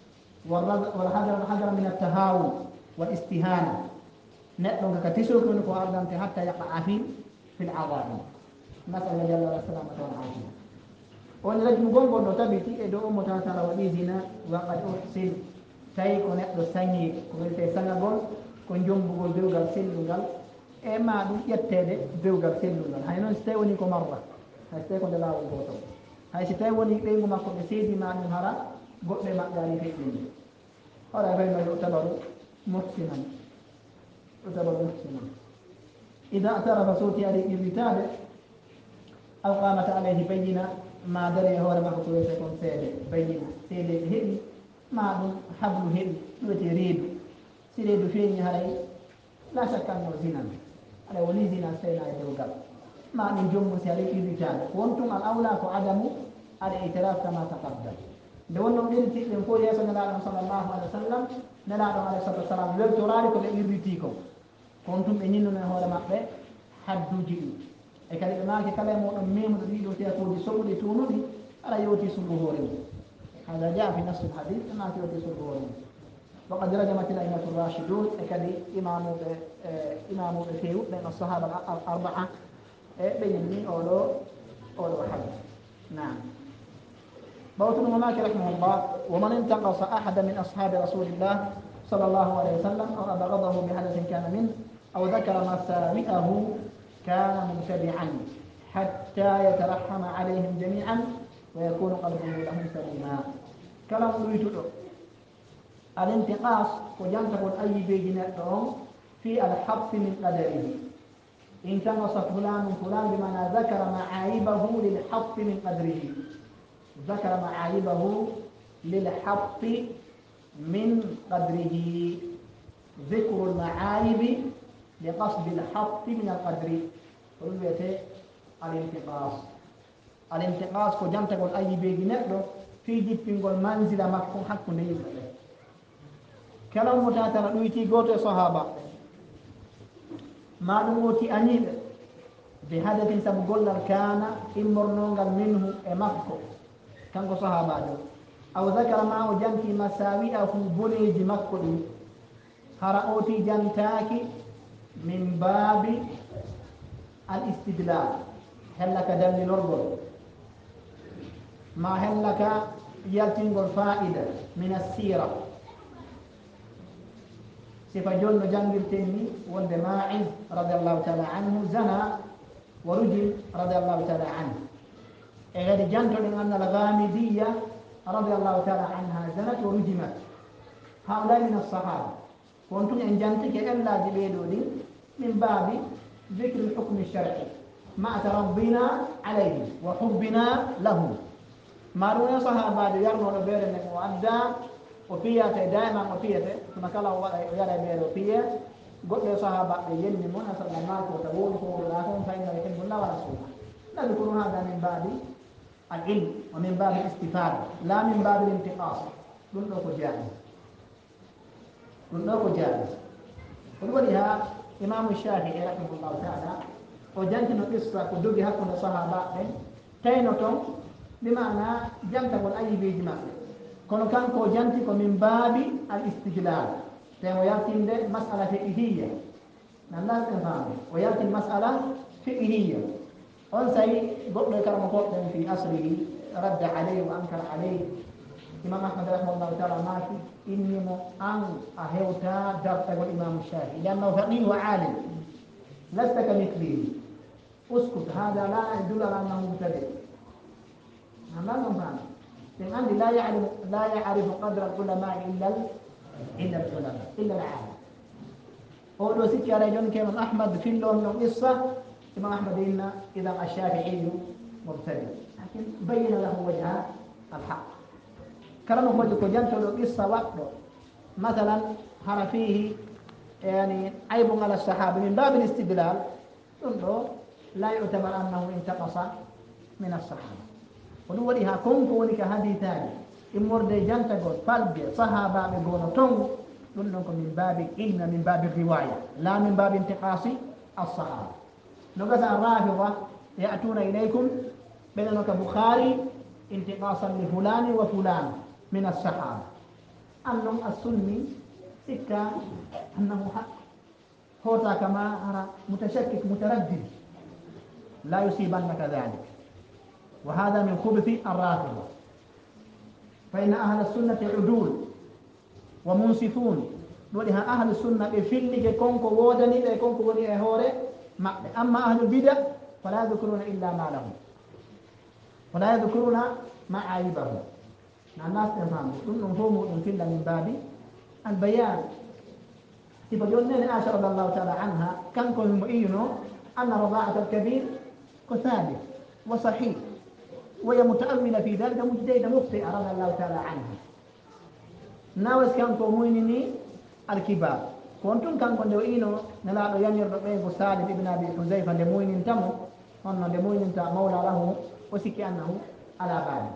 Speaker 1: والحذر الحذر من التهاون والاستهانة. نتلو كتسوك منك وأرضا حتى يقع في في العظام. نسأل الله جل وعلا السلامة والعافية. ونرجم قنقل نتبتي إدو متاتر وليزنا وقد أحسن تاي ko neɗɗo sañi ko wiyete sañagol ko jombugol dewgal sellungal e ma ɗum ƴettede dewgal sellungal. hay noon so tawi woni ko marra hay so tawi ko nde laawol gotol hay so tawi woni ɓeygu makko ɓe seedima ɗum hara goɗɗe maɓɓe ari feƴƴinde hoɗa fayno yutabaru muhsinan yutabaru muhsinan ida atarafa sowti ari irritade aw qamat alayhi bayina ma dare hoore makko ko wiyete kon seede bayina seedeɓe heeɓi ma ɗum hablu heɓi ɗuwete reedu si reedu feeñi haray la sakkanno zinan aɗa woni zina seyna e dewgal ma ɗum jommum si aɗa irritade wontum al awla ko adamu aɗa itiraf kama taqaddam. nde wonnon ɗeritiɗen fof yeeso nelaɗon sallllahu alih wa sallam nelaɗon alayhi salatu wassalam weltorari ko ɓe irriti ko kon tum ɓe ñinnuno e hoore maɓɓe hadduji ɗi e kadi ɓe maaki kala e moɗon memuɗo ɗiɗo tekoji soɓuɗi tunuɗi aɗa yewti sullu hoore mum. هذا جاء في نص الحديث كما في وجه سلوه. وقد رجمت الأئمة الراشدون كذي إمام إمام فيو بين الصحابة الأربعة بيني أولو أولو حديث. نعم. بوتن مالك رحمه الله ومن انتقص أحد من أصحاب رسول الله صلى الله عليه وسلم أو أبغضه بحدث كان منه أو ذكر مساوئه كان مبتدعا حتى يترحم عليهم جميعا ويكون قلبه لهم سليما. كلام يريد الانتقاص وجنته أي بيجنة في الحبس من قدره. إن تنقص فلان فلان بمعنى ذكر معايبه للحبس من قدره. ذكر معايبه للحبس من قدره. ذكر المعايب لقصد الحبس من القدر. قلت الانتقاص. الانتقاص ko jantagol ayibeji neɗɗo fi jippingol manzila makko hakkunde yimɓe ɓe kala mo tatana ɗoyti goto e sahaba ma ɗum woti aniɓe be hadatin sabu gollal kana immornogal minhu e makko kanko sahabajo aw zakara ma o janti masawi'ahu boneji makko ɗum hara oti jantaki min baabi al istidlal hellaka dallinorgol ما هلك يلتنغ الفائدة من السيرة سفجون جنب التنمي والدماعز رضي الله تعالى عنه زنى ورجل رضي الله تعالى عنه إذا جنت أن الغامدية رضي الله تعالى عنها زنت ورجمت هؤلاء من الصحابة كنتم إن جنتك إلا جبيدوني من باب ذكر الحكم الشرعي مع تربينا عليه وحبنا له. ما رأي صحابة يرنون بير من وعدا وفيته دائما وفيته ثم قال يرى بير وفيه قلت صحابة يجن من أصل الله وتقول قول لكم فإن يحب الله ورسوله. نذكر هذا من باب العلم ومن باب الاستفادة لا من باب الانتقاص. قلت له جائز قلت له جائز. ولها إمام الشافعي رحمه الله تعالى وجنت نقصة كدوجي هكذا صحابة تينتم بمعنى جنت أي بيجمع كونو كان كو جنتي كو من باب الاستجلال تيم ويالتين ده مسألة فقهية نالله تفهم ويالتين مسألة فقهية on say goɗɗo e karama goɗɗen fi asrihi radda alayhi wa ankara alayhi imam ahmad rahimahullahu taala maaki innimo an a hewta dartagol imam shafi liannahu faqih wa alim lasta ka mithlihi uskut hada la yadullu ala annahu mubtadi amma non fam min andi la ya'lamu la ya'rifu qadra al-ulama illa illa al-ulama illa al-alim o do sikki ala jon ke imam ahmad fillon no qissa imam ahmad inna idha ash-shafi'i mubtadi lakin bayyana lahu wajha al-haqq كلامه هو جو جانتو لو قصة وقته مثلا هل فيه يعني عيب على الصحابة من باب الاستدلال انظر لا يعتبر أنه انتقص من الصحابة ولو لها كون كونك هذه ثاني إمور دي جانتا قول فالبي صحابة بقولوا تون لنكم من باب علم من باب الرواية لا من باب انتقاص الصحابة نقص الرافضة يأتون إليكم بينك بخاري انتقاصا لفلان وفلان من الصحابة أنهم السني سكة أنه حق هو كما أرى متشكك متردد لا يصيبنك ذلك وهذا من خبث الرافضة فإن أهل السنة عدول ومنصفون ولها أهل السنة بفل كونكو وودني كونكو وني هوري أما أهل البدع فلا يذكرون إلا ما لهم ولا يذكرون ما عيبهم الناس تفهم كل هم يمكن من باب البيان تبجون عائشة رضي الله تعالى عنها كان كل مؤينه أن رضاعة الكبير كثابت وصحيح وهي متأولة في ذلك مجتهدة مخطئة رضي الله تعالى عنها ناوس كان كوميني الكبار كنتم كان كنتم إينو نلا ينير بين سالم ابن أبي حذيفة لموين تمو أن لموين تا مولى له وسكي أنه على باله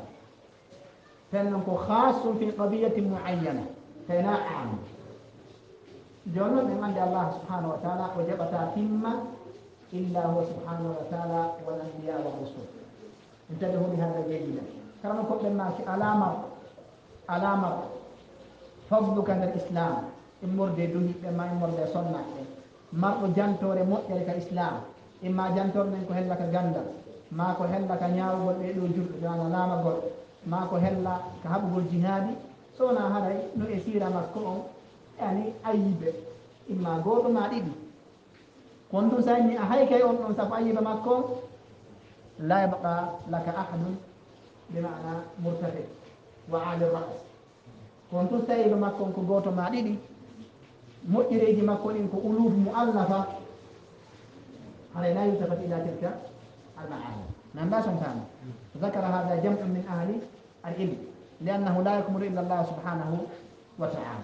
Speaker 1: فإنه خاص في قضية معينة فإنها عام جنون من عند الله سبحانه وتعالى وجب تتم إلا هو سبحانه وتعالى والأنبياء والرسل انتبهوا لهذا جيدا كما قلت لنا علامة علامة فضلك عن الإسلام إمور دي دوني إما إمور دي صنع مرء جانتور مؤتر كالإسلام إما جانتور من كهل لك جندر ما كهل لك نياو قل إلو جل جانا لama قل ما كهل كهبه الجهاد سونا هذا نو يسير مكون يعني أيب إما قول ما ديدي كنتم سأني أهيك يوم نصف أيب مكون لا يبقى لك أحد بمعنى مرتفع وعالي الرأس كنتم سأيب مكون كقوت ما ديدي مؤجري مكون إنكو ألوف مؤلفة هذا لا يلتفت إلى تلك المعاني نعم لا سمتان ذكر هذا جمع من أهل العلم لأنه لا يكمل إلا الله سبحانه وتعالى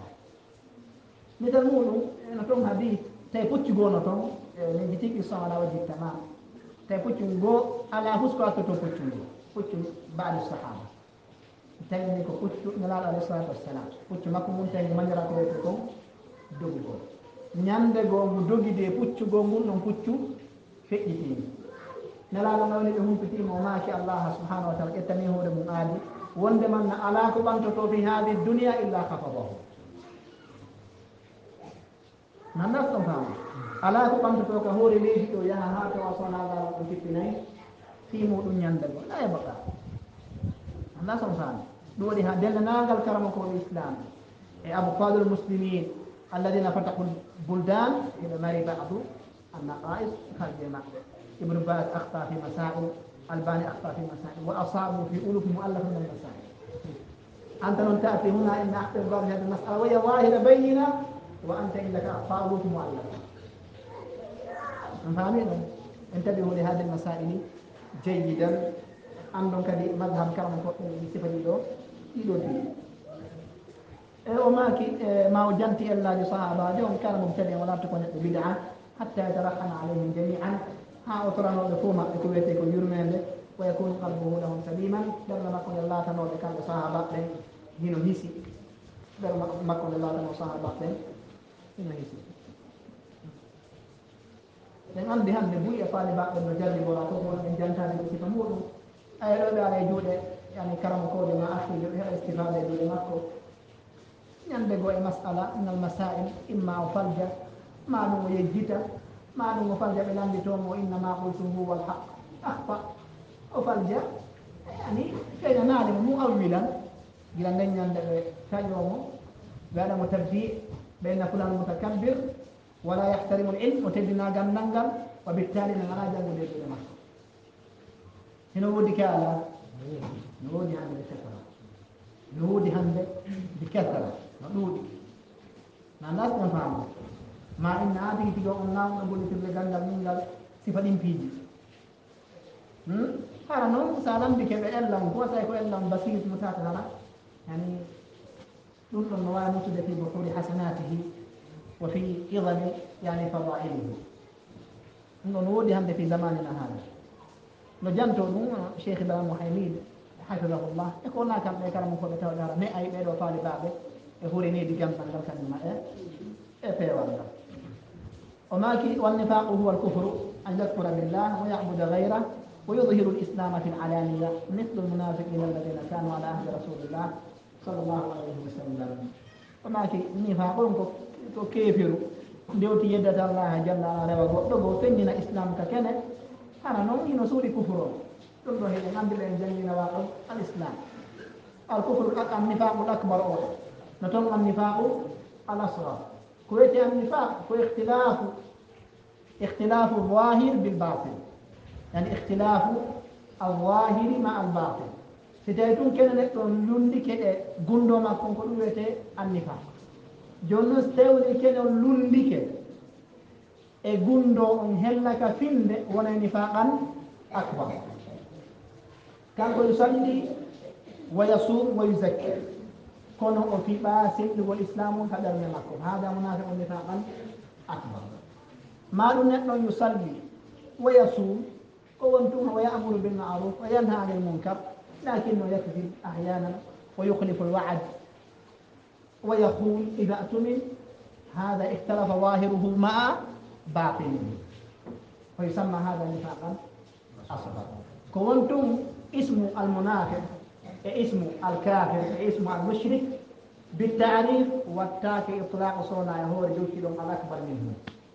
Speaker 1: مثل مولو نتوم هذه تيبوتش جو نتوم نجتيك إصام على وجه التمام تيبوتش جو على فسكو أكتو بوتش بوتش بعد الصحابة تيبوتش جو بوتش نلال عليه الصلاة والسلام بوتش ماكو منتهي من يراكو يتكو دوغي جو ñande go mu dogi de puccu go ngol non puccu feƴƴitini nelaɗo ngawni ɓe humpitimo maaki allah subhanahu wa taala ƴettani hoore mum aadi wonde man na ala ko ɓantoto fi hadi dunia illa hafabahu nannas ɗon fama ala ko ɓantoto ka hoore leydi ɗo yaha ha tawa sonagala ɗum fippinayi fi muɗum ñande go la e baqa nannas on fama ɗum waɗi ha dellanagal karama ko l'islam e abfadul muslimin الذين فتحوا البلدان إلى ماري بعض النقائص خارج المعبد ابن باز أخطأ في مسائل الباني أخطأ في مسائل وأصابوا في ألوف مؤلفة من المسائل أنت لن تأتي هنا إن أخطأ بعض هذه المسألة وهي ظاهرة بينة وأنت إنك أخطأ ألوف مؤلفة فاهمين؟ انتبهوا لهذه المسائل جيدا عندهم كذي مذهب كرم صفة له يدو وما ما وجنت إلا لصحابة جون كان مبتدئا ولا تكون بدعة حتى يترحم عليهم جميعا ها أترى لفوما يكون يرمين ويكون قلبه لهم سليما لما ما قل الله تنوى كان لصحابة هنا هيسي لما ما قل الله تنوى صحابة هنا هيسي لأن عندي هم نبوي يفعل بعض المجرد ولا تقول من جنتا بكتب مور أي ربي على جودة يعني كرم كود ما أخي استفادة جودة مكو ñande go e masala min al masail imma o falja ma ɗum o yejjita ma ɗum o falja ɓe lambitomo o innama qultum huwa alhaq ahfa o falja yani feeñanaade mo mu awwilan gila nden ñande ɓe taƴomo ɓe waɗamo tabdi ɓeyna fulan mutakabbir wala yahtarimu l ilm o teddina gandal ngal wa bittali no ngala janngude ɗuɗe makko hino woodi ke ala no woodi hande ɓe kasara no woodi hande ɓe kasara no ɗuuɗi na nasɗen faamo ma inna aadigi tigo on nawɗo gollitirde gandal min ngal sifa ɗin piiji hara noon sa lambike ɓe ellam ko tawi ko ellam basir mo tata hara yani ɗum ɗon no wawi musude fi buhuri hasanatihi wa fi idami yani fadailihi ɗum ɗon woodi hande fi zamanina hada no janto ɗum cheikh ibrahima haymid hafidahullah e ko wona kamɓe karamo koɓe tawɗe hara mais ayi ɓeɗo faali baɓe e hurinidi gandal ngal kañumma e e peewal ngal o maki wannifaqu huwa alkufru an yakfura billah wa yabuda gayra ويظهر الإسلام في العلانية مثل المنافقين الذين كانوا على عهد رسول الله صلى الله عليه وسلم وما كي نفاقون كو كيفر ديوتي يدة الله جل وعلا وغو فننا إسلام ككنة هذا نوع نسوري كفر تنظر هي عند الجنين واقع الإسلام الكفر النفاق الأكبر أولا نتم النفاق الأصغر كويتي النفاق كو اختلاف اختلاف الظاهر بالباطن يعني اختلاف الظاهر مع الباطن ستايتون كان نتون لوندي كده غوندو ما كون كو ويتي النفاق جونو ستيولي كده لوندي كده e gundo on hellaka finde wona nifaqan akbar kanko yusalli wa yasum wa yuzakki kono o fiɓa sellugol islamu ka ɓernde makko hada munafiqu nifaqan akbar maɗum neɗɗo yusalli wa yasum وانتم ويأمر بالمعروف وينهى عن المنكر لكنه يكذب أحيانا ويخلف الوعد ويخون إذا اؤتمن هذا اختلف ظاهره مع باطنه ويسمى هذا نفاقا أصغر كونتم اسم المنافق اسم الكافر اسم المشرك بالتعريف والتاك إطلاق صنع هو رجل الأكبر منه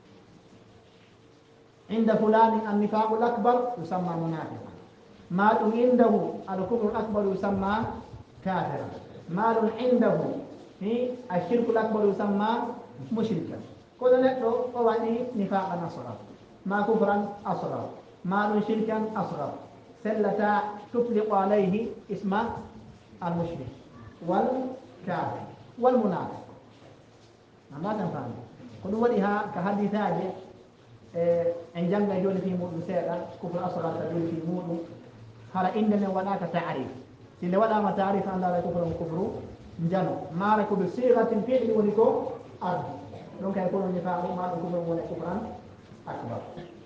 Speaker 1: عند فلان النفاق الأكبر يسمى منافقا مال عنده الكفر الأكبر يسمى كافرا مال عنده الشرك الأكبر يسمى مشركا كل نحن قواني نفاقا أصغر ما كفرا أصغر مال شركا أصغر سلة تطلق عليه اسم المشرك والكافر والمنافق ما تنفهم كل ولها كحديثات en janga joni fi muɗum seeɗa kufre asgar ta joni fi muɗum hara inde men waɗaka tarif si nde waɗama tarif andara kufre on kufru jano mara ko ɓe siratin fiɗli woni ko ardi donc ay kono nifaqu maɗum kufre woni kufran akbar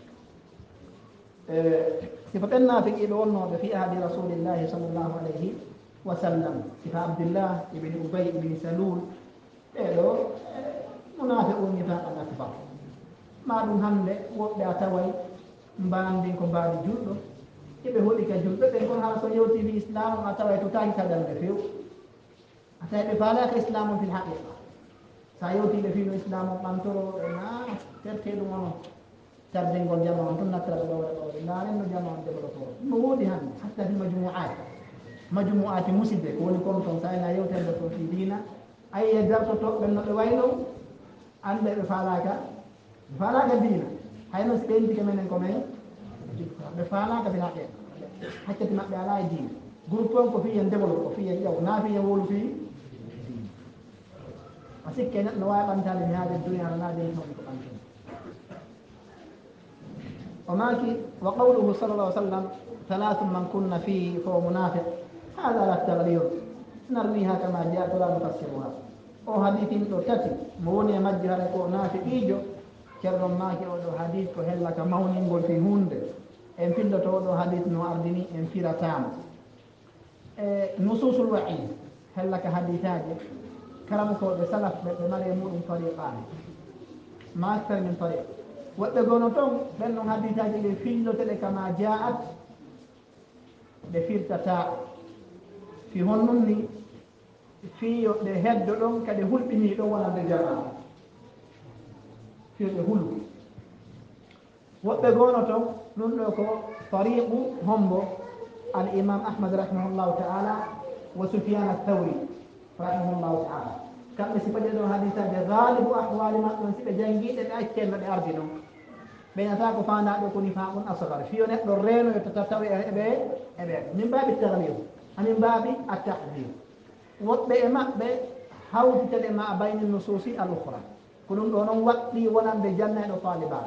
Speaker 1: sifa ɓen nafiqiɓe wonnoɓe fi ahadi rasulillahi sallllahu alayhi wa sallam sifa abdillah ibni ubay ibni salul ɓeɗo munafiqu nifaqan akbar maɗum hande woɓɓe a taway mbandin ko mbaadi julɗo eɓe hoɗi ka julɓe ɓen kon hala so yewti fi islam a taway to taki kaɗalde few a tawi ɓe faalaka islam on fil haqiqa sa yewtiɓe fino islam on ɓantoroɓe na terte ɗum onon tardingol jama on tun nattara ɓe ɗowre ɗowre ndaren no jama on développeur no woodi hande hatta fi majmuat majmuati musidɓe ko woni kon toon sa ena yewtelde to fi dina ayi e dartotoɓe no ɓe wayno ande ɓe faalaka ɓe faalaka diina hayno so ɓentike menen ko men ɓe faalaka bila ɓen hakkati maɓɓe ala e diina groupe on ko fiyen développe ko fiyen ƴew na fiyen wolu fi diina a sikke neɗɗo no wawi ɓantade mi haade duniya to naade toon ko ɓantene o maki wa qawluhu sallallah alih w sallam thalathum man kunna fihi fawa munafiq hada ala taglir narniha kama jaa to la nufassiruha o hadithin ɗo tati mo woni e majji haɗa ko naafiqiijo ceerɗon maaki oɗo hadith ko hellaka mawningol fi hunde en pilloto oɗo hadith no ardini en firatama e nususul wa'id hellaka hadithaji karama koɓe salaf ɓe ɓe mari e muɗum tariqani ma aktar min tariq woɓɓe gono toon ɓen ɗon hadithaji ɗe filloteɗe kama jaat ɓe firtata fi honnum ni fiyoɓe heddo ɗon kadi hulɓini ɗon wonande jamaa fiyoɓe hulu woɓɓe gono to ɗum ɗo ko tariqu hombo al imam ahmad rahimahullahu taala wa sufyan athawri rahimahullahu taala kamɓe si paƴe ɗo hadisaje galibu ahwali maɓɓe on siɓe jangiɗe ɓe accenno ɗe ardi noon ɓeynata ko fandaɗo koni faɓum asgar fiyo neɗɗo reeno yo tata tawi eɓe eɓe min mbaɓi taglib amin mbaɓi a tahdir woɓɓe e maɓɓe hawtiteɗe ma bayni nususi al ukhra ko ɗum ɗo noon waɗɗi wonande janneɗo talibaɓe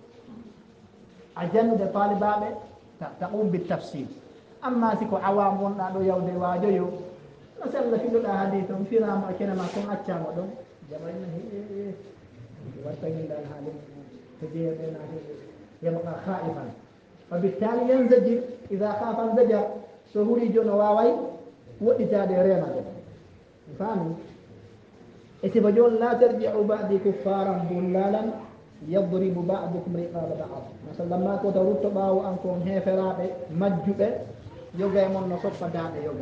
Speaker 1: a jannude talibaɓe taqum bi tafsir amma siko awam wonɗa ɗo yawde wajoyo no sella fiɗoɗa haadi toon firama o kenema kon accama ɗon jaɓayna wartaguilɗal haali to jeeyaɓenade yabqa khaifan wa bittali yanzajir ida khafan zajar so huuri jono waway woɗɗitade renade fami e sifa joni la tarjiu badi kuffaran bullalan yadribu badukum riqaba bad masallamma ko taw rutto ɓawo an kon heferaɓe majjuɓe yoga e mon no soppadaɓe yoga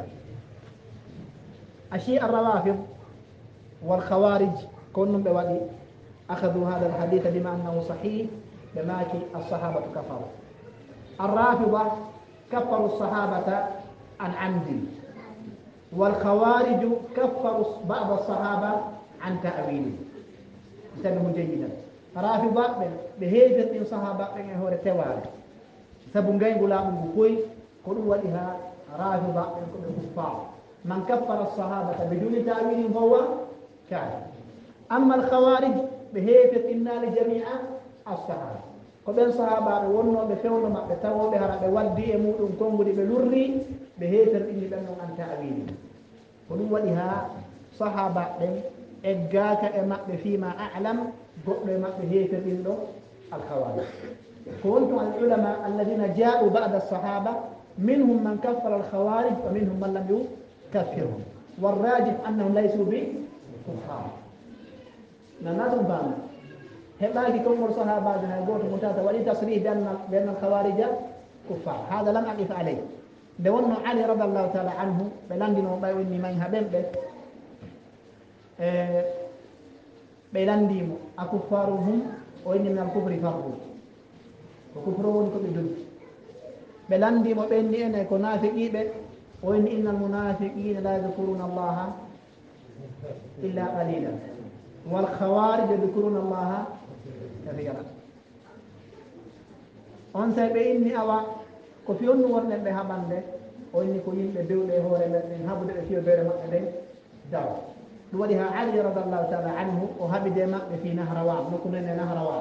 Speaker 1: ashi arrawafid walkhawarij kon num ɓe waɗi akhadou hada alhaditha bima annahu sahih ɓe maki alsahabatu kafaru arrafida kaffaru lsahabata an amdin walkhawariju kaffaru bada alsahaba an ta'wili sabihu jayidan rafida ɓe ɓe heedirɗin sahaba ɓen e hoore teware saabu ngaygu laaɓu ngu koyi ko ɗum waɗi ha rafida ɓen ko ɓe kuffar man kaffara alsahabata ɓe juni ta'wilin fowa kaari amma alkhawarij ɓe heefirɗinnali jamia alsahaba ko ɓen sahabaɓe wonnoɓe fewno maɓɓe tawoɓe hara ɓe waddi e muɗum konngudi ɓe lurri ɓe heefirɗinni ɓen ɗon an ta'wili ko ɗum waɗi ha sahaba ɓen eggaka e maɓɓe fima alam goɗɗo e maɓɓe heefirɗin ɗo alkhawarij ko wontum alulama alladina ja'u ba'da alsahaba minhum man kaffara alkhawarij wa minhum man lam yukaffirhum والراجح أنهم ليسوا بكفار ناس فاهم هباقي كم صحابة يقول متاتا ولي تصريح بأن بأن الخوارج كفار هذا لم أقف عليه دون علي رضي الله تعالى عنه بلندن وبايوني ما يهبن به بلندن أكفارهم وإن من الكفر فرض وكفرهم كبدون بلندن وبيني أنا كنافقي به وإن إن المنافقين لا يذكرون الله إلا قليلا والخوارج يذكرون الله كثيرا on say ɓe inni awa ko fiyonnu wonɗen ɓe haɓande o inni ko yimɓe bewɗe e hoore men haɓude ɓe fiyo bere maɓɓe ɓen dawa ɗum waɗi ha ali radiallahu taala anhu o haɓide maɓɓe fi nahrawam nokku men e nahrawam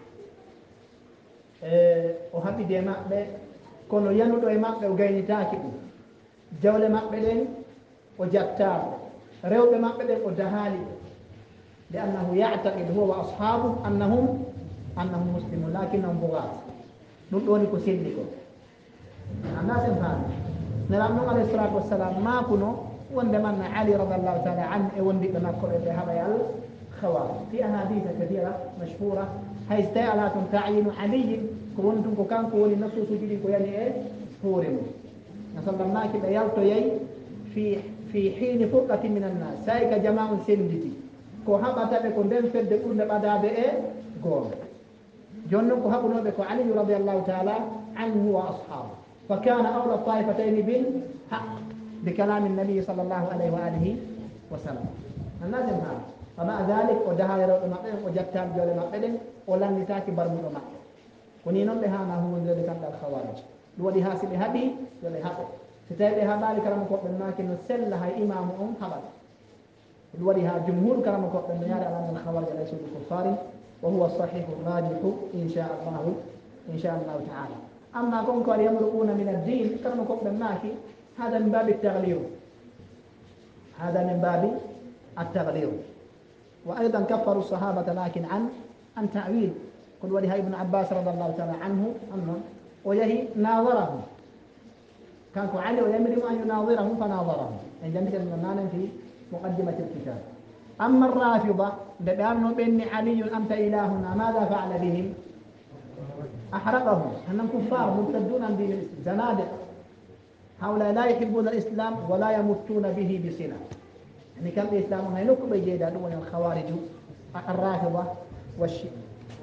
Speaker 1: e o haɓide maɓɓe kono yanuɗo e maɓɓe o gaynitaki ɗum jawle maɓɓe ɗen o jattama rewɓe maɓɓe ɗen o dahali li annahu ya'taqid huwa wa ashabu annahum annahum muslimun lakinnahum bugat ɗum ɗoni ko selli ko anda sen faami nelam noon alayhi salatu wassalam makuno wonde manna ali radiallahu taala an e wondiɓe makko ɓe ɓe haɓay al khawari fi ahaditha kathira mashhura hay so tawi ala toon ta'yinu aliyin ko woni ɗum ko kanko woni nasusuji ɗi ko yani e hoore mum nasallammaki ɓe yaltoyay fi fi hiini furqati min annas sayi ka jama on senditi ko haɓataɓe ko nden fedde ɓurde ɓadade e goonga joni noon ko haɓunoɓe ko aliyu radiallahu taala anhu wa ashabu fa kana awla taifatayni bil haq bi kalami nabiyi sall llahu alayhi wa alihi wa sallam annasen ha wa ma dalik o dahale rewɓe maɓɓe o jattali jole maɓɓe ɗen o lannitaki barmuɗo maɓɓe ko ni noon ɓe hana huwodirede kamɓe alkhawarij ɗum waɗi ha si ɓe haaɓi yo ɓe haaɓe so tawi ɓe haɓali karama koɓɓe maki no sella hay imamu on haɓat ɗum waɗi ha jumhur karama koɓɓe no yaari alana alkhawarij laysu bi kuffarin wa huwa sahihu rajihu inchallahu inchallahu taala amma kon ko waɗi yamruquna min addin karama koɓɓe maki hada min babi tagliru hada min babi التغليظ وأيضا كفروا الصحابة لكن عن عن تأويل قل ولها ابن عباس رضي الله تعالى عنه عنه ويهي ناظره كان علي ويمرم أن يناظره فناظره عند مثل في مقدمة الكتاب أما الرافضة بأنه بأن علي أنت إلهنا ماذا فعل بهم؟ أحرقهم أنهم كفار مرتدون عن دين الإسلام زنادق هؤلاء لا يحبون الإسلام ولا يمتون به بصلة يعني كم الإسلام هاي نكو بيجيدا دون الخوارج الرافضة والشيعة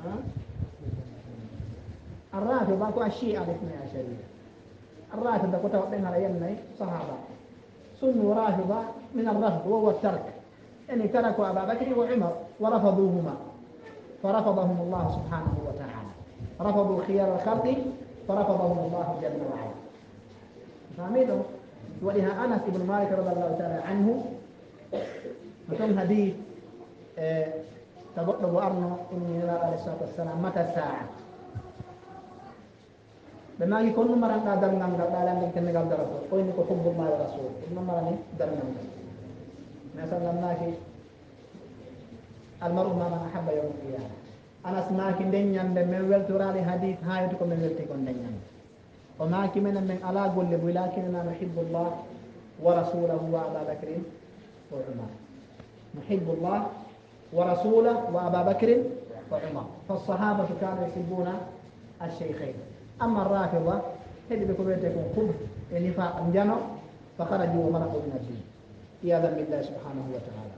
Speaker 1: الرافضة كو الشيعة الاثنى عشرية الرافضة كو توقعنا ليمني صحابة سنوا رافضة من الرفض وهو الترك يعني تركوا أبا بكر وعمر ورفضوهما فرفضهم الله سبحانه وتعالى رفضوا خيار الخلق فرفضهم الله جل وعلا فهمتم ولها أنس بن مالك رضي الله تعالى عنه ثم حديث أه تبقى أرنو إني لا عليه الصلاة والسلام متى الساعة بما يكون مرة قادر نعم قال لهم كن قال درسوا وإنك حب الله ورسوله إنما مرة در نعم مثلا ناكي المرء ما من أحب يوم القيامة أنا سمعك دنيا من ولترى لحديث هاي تكون من ولتكون دنيا وما كمن من ألا قل ولكننا نحب الله ورسوله وأبا بكر وعمر نحب الله ورسوله وأبا بكر وعمر فالصحابة كانوا يحبون الشيخين أما الرافضة هذه بكبيرتكم خب النفاق جنوا فخرجوا ومرقوا من الدين عياذا بالله سبحانه وتعالى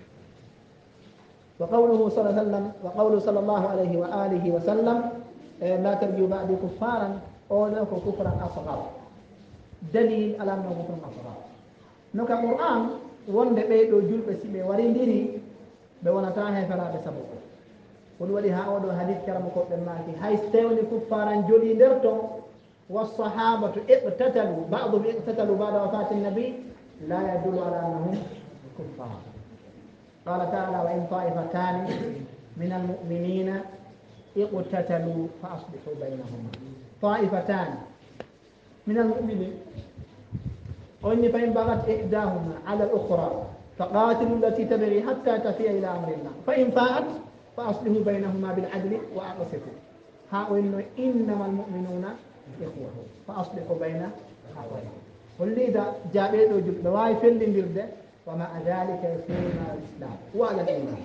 Speaker 1: وقوله صلى الله عليه وسلم وقوله صلى الله عليه وآله وسلم لا ترجوا بعد كفارا أو لك كفرا أصغر دليل على أنه كفر أصغر نك القرآن وند بيدو جول بسيبه ورينديري بونتاه فلا بسببه ولولها أودو حديث كرم كوت الماكي هاي استيوني كفارا جولي درتو والصحابة اقتتلوا بعضهم اقتتلوا بعد وفاة النبي لا يدل على أنهم كفار قال تعالى وإن طائفتان من المؤمنين اقتتلوا فأصلحوا بينهما طائفتان من المؤمنين وإن فإن بغت إحداهما على الأخرى فقاتلوا التي تبغي حتى تفيء إلى أمر الله فإن فاءت فأصلحوا بينهما بالعدل وأقسطوا هؤلاء إنما المؤمنون إخوة فأصلحوا بين أخويهم واللي جابت وجب دواي في اللي نرده ومع ذلك يكون الإسلام وعلى الإيمان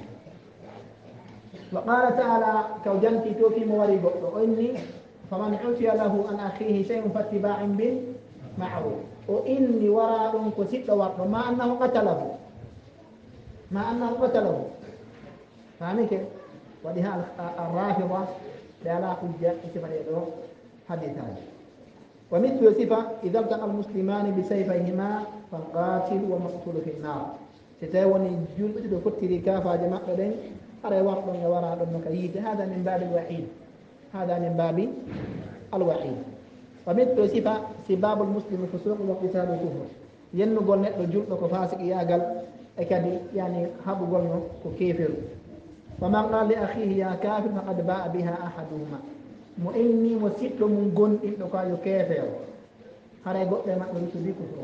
Speaker 1: وقال تعالى كوجنتي توفي مواريب وإني فمن عفي له عن أخيه شيء فاتباع بالمعروف وإني وراء كسيت ورد ما أنه قتله ما أنه قتله فهمت ولها الرافضة لا حجة كما حديثان ومثل صفة إذا التقى المسلمان بسيفيهما فالقاتل والمقتول في النار ستاوني جل بدو كتري كافة جماعة لدين أرى ورد وراء المكيد هذا من باب الوعيد هذا من باب الوعيد ومثل صفة سباب المسلم فسوق وقتال كفر ينو قول نتو جل لكو فاسق ياغل أكادي يعني هبو قول كيفر ومن قال لأخيه يا كافر فقد باء بها أحدهما مؤني وسيط من قن إنه كايو كافر هذا يقول لما قلت بي كفر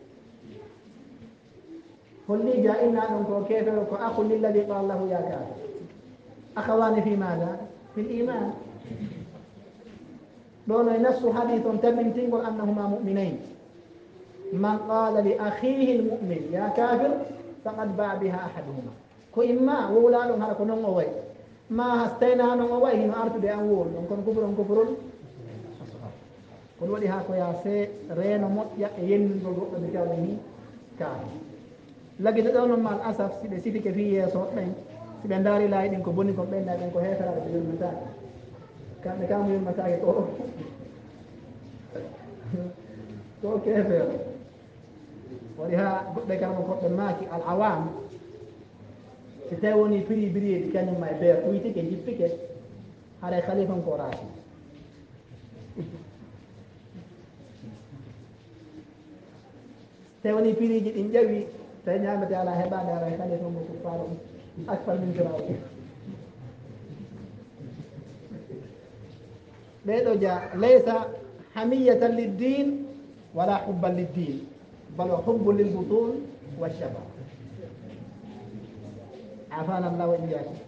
Speaker 1: كل جائنا أنه كافر وأخو للذي قال له يا كافر أخواني في ماذا؟ في الإيمان دون نفس حديث تبين تنقل أنهما مؤمنين من قال لأخيه المؤمن يا كافر فقد باء بها أحدهما ko imma wowlaɗon haɗa ko noon o way ma hastayna noon o way hino artude an wol ɗon kono kufrun kufrun kono waɗi ha ko ya se reeno moƴƴa e yenningol goɗɗo ɓe kewɗe ni kaafi laggita ɗo noon mal asaf siɓe sifike fi yeeso ɓen siɓe daari laayi ɗin ko bonni kon ɓenna ɗen ko heferaɓe ɓe yurmatake kamɓe kam yurmatake ko ko kefeero waɗi ha goɗɗe kalmo koɓɓe maaki al awam si tawi woni prix biriyeɗi kañumma e beer ɓuytike jippike haɗa khalifan ko raasi si tawi woni prix ji ɗin ƴawi tawi ñamete ala heɓade ara khalifan mo kuffaro akfal min firawi ɓeɗo dia laysa hamiyatan liddin wala hubban liddin bal wa hubbu lilbutun walshaba عافانا الله وإياكم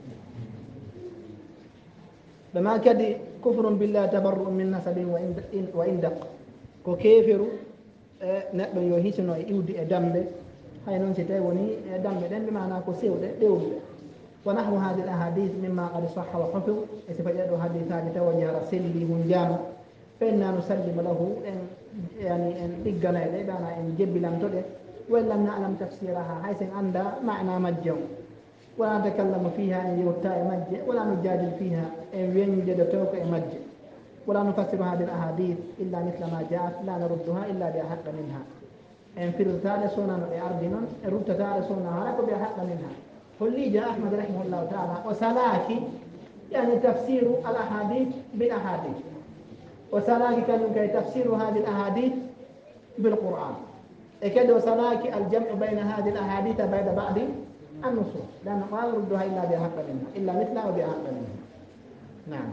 Speaker 1: فما كدي كفر بالله تبرؤ من نسب وإن دق كو كيفر نقل يوهيسنو يودي دمبه هاي نون سيتاي وني دمبه دم بمعنى كو سيوده ديوده ونحو هذه الاحاديث مما قد صح وحفظ يتفجد حديثات توجه رسلي من جامع فإننا نسلم له يعني ان دغنا دي بانا ان جبلام تودي وإن لم نعلم تفسيرها حيث عند معنى مجه ولا نتكلم فيها إن يوتاء مجه ولا نجادل فيها إن ينجد توك مجه ولا نفسر هذه الأحاديث إلا مثل ما جاءت لا نردها إلا بأحق منها إن في الرسالة سنة أرضنا رد تعالى سنة هلك بأحق منها قل لي جاء أحمد رحمه الله تعالى وسلاكي يعني تفسير الأحاديث بالأحاديث وسلاكي كان كي تفسير هذه الأحاديث بالقرآن إكد وسلاكي الجمع بين هذه الأحاديث بين بعض النصوص لأنه ما يردها إلا بأحق منها إلا مثلها وبأحق منها نعم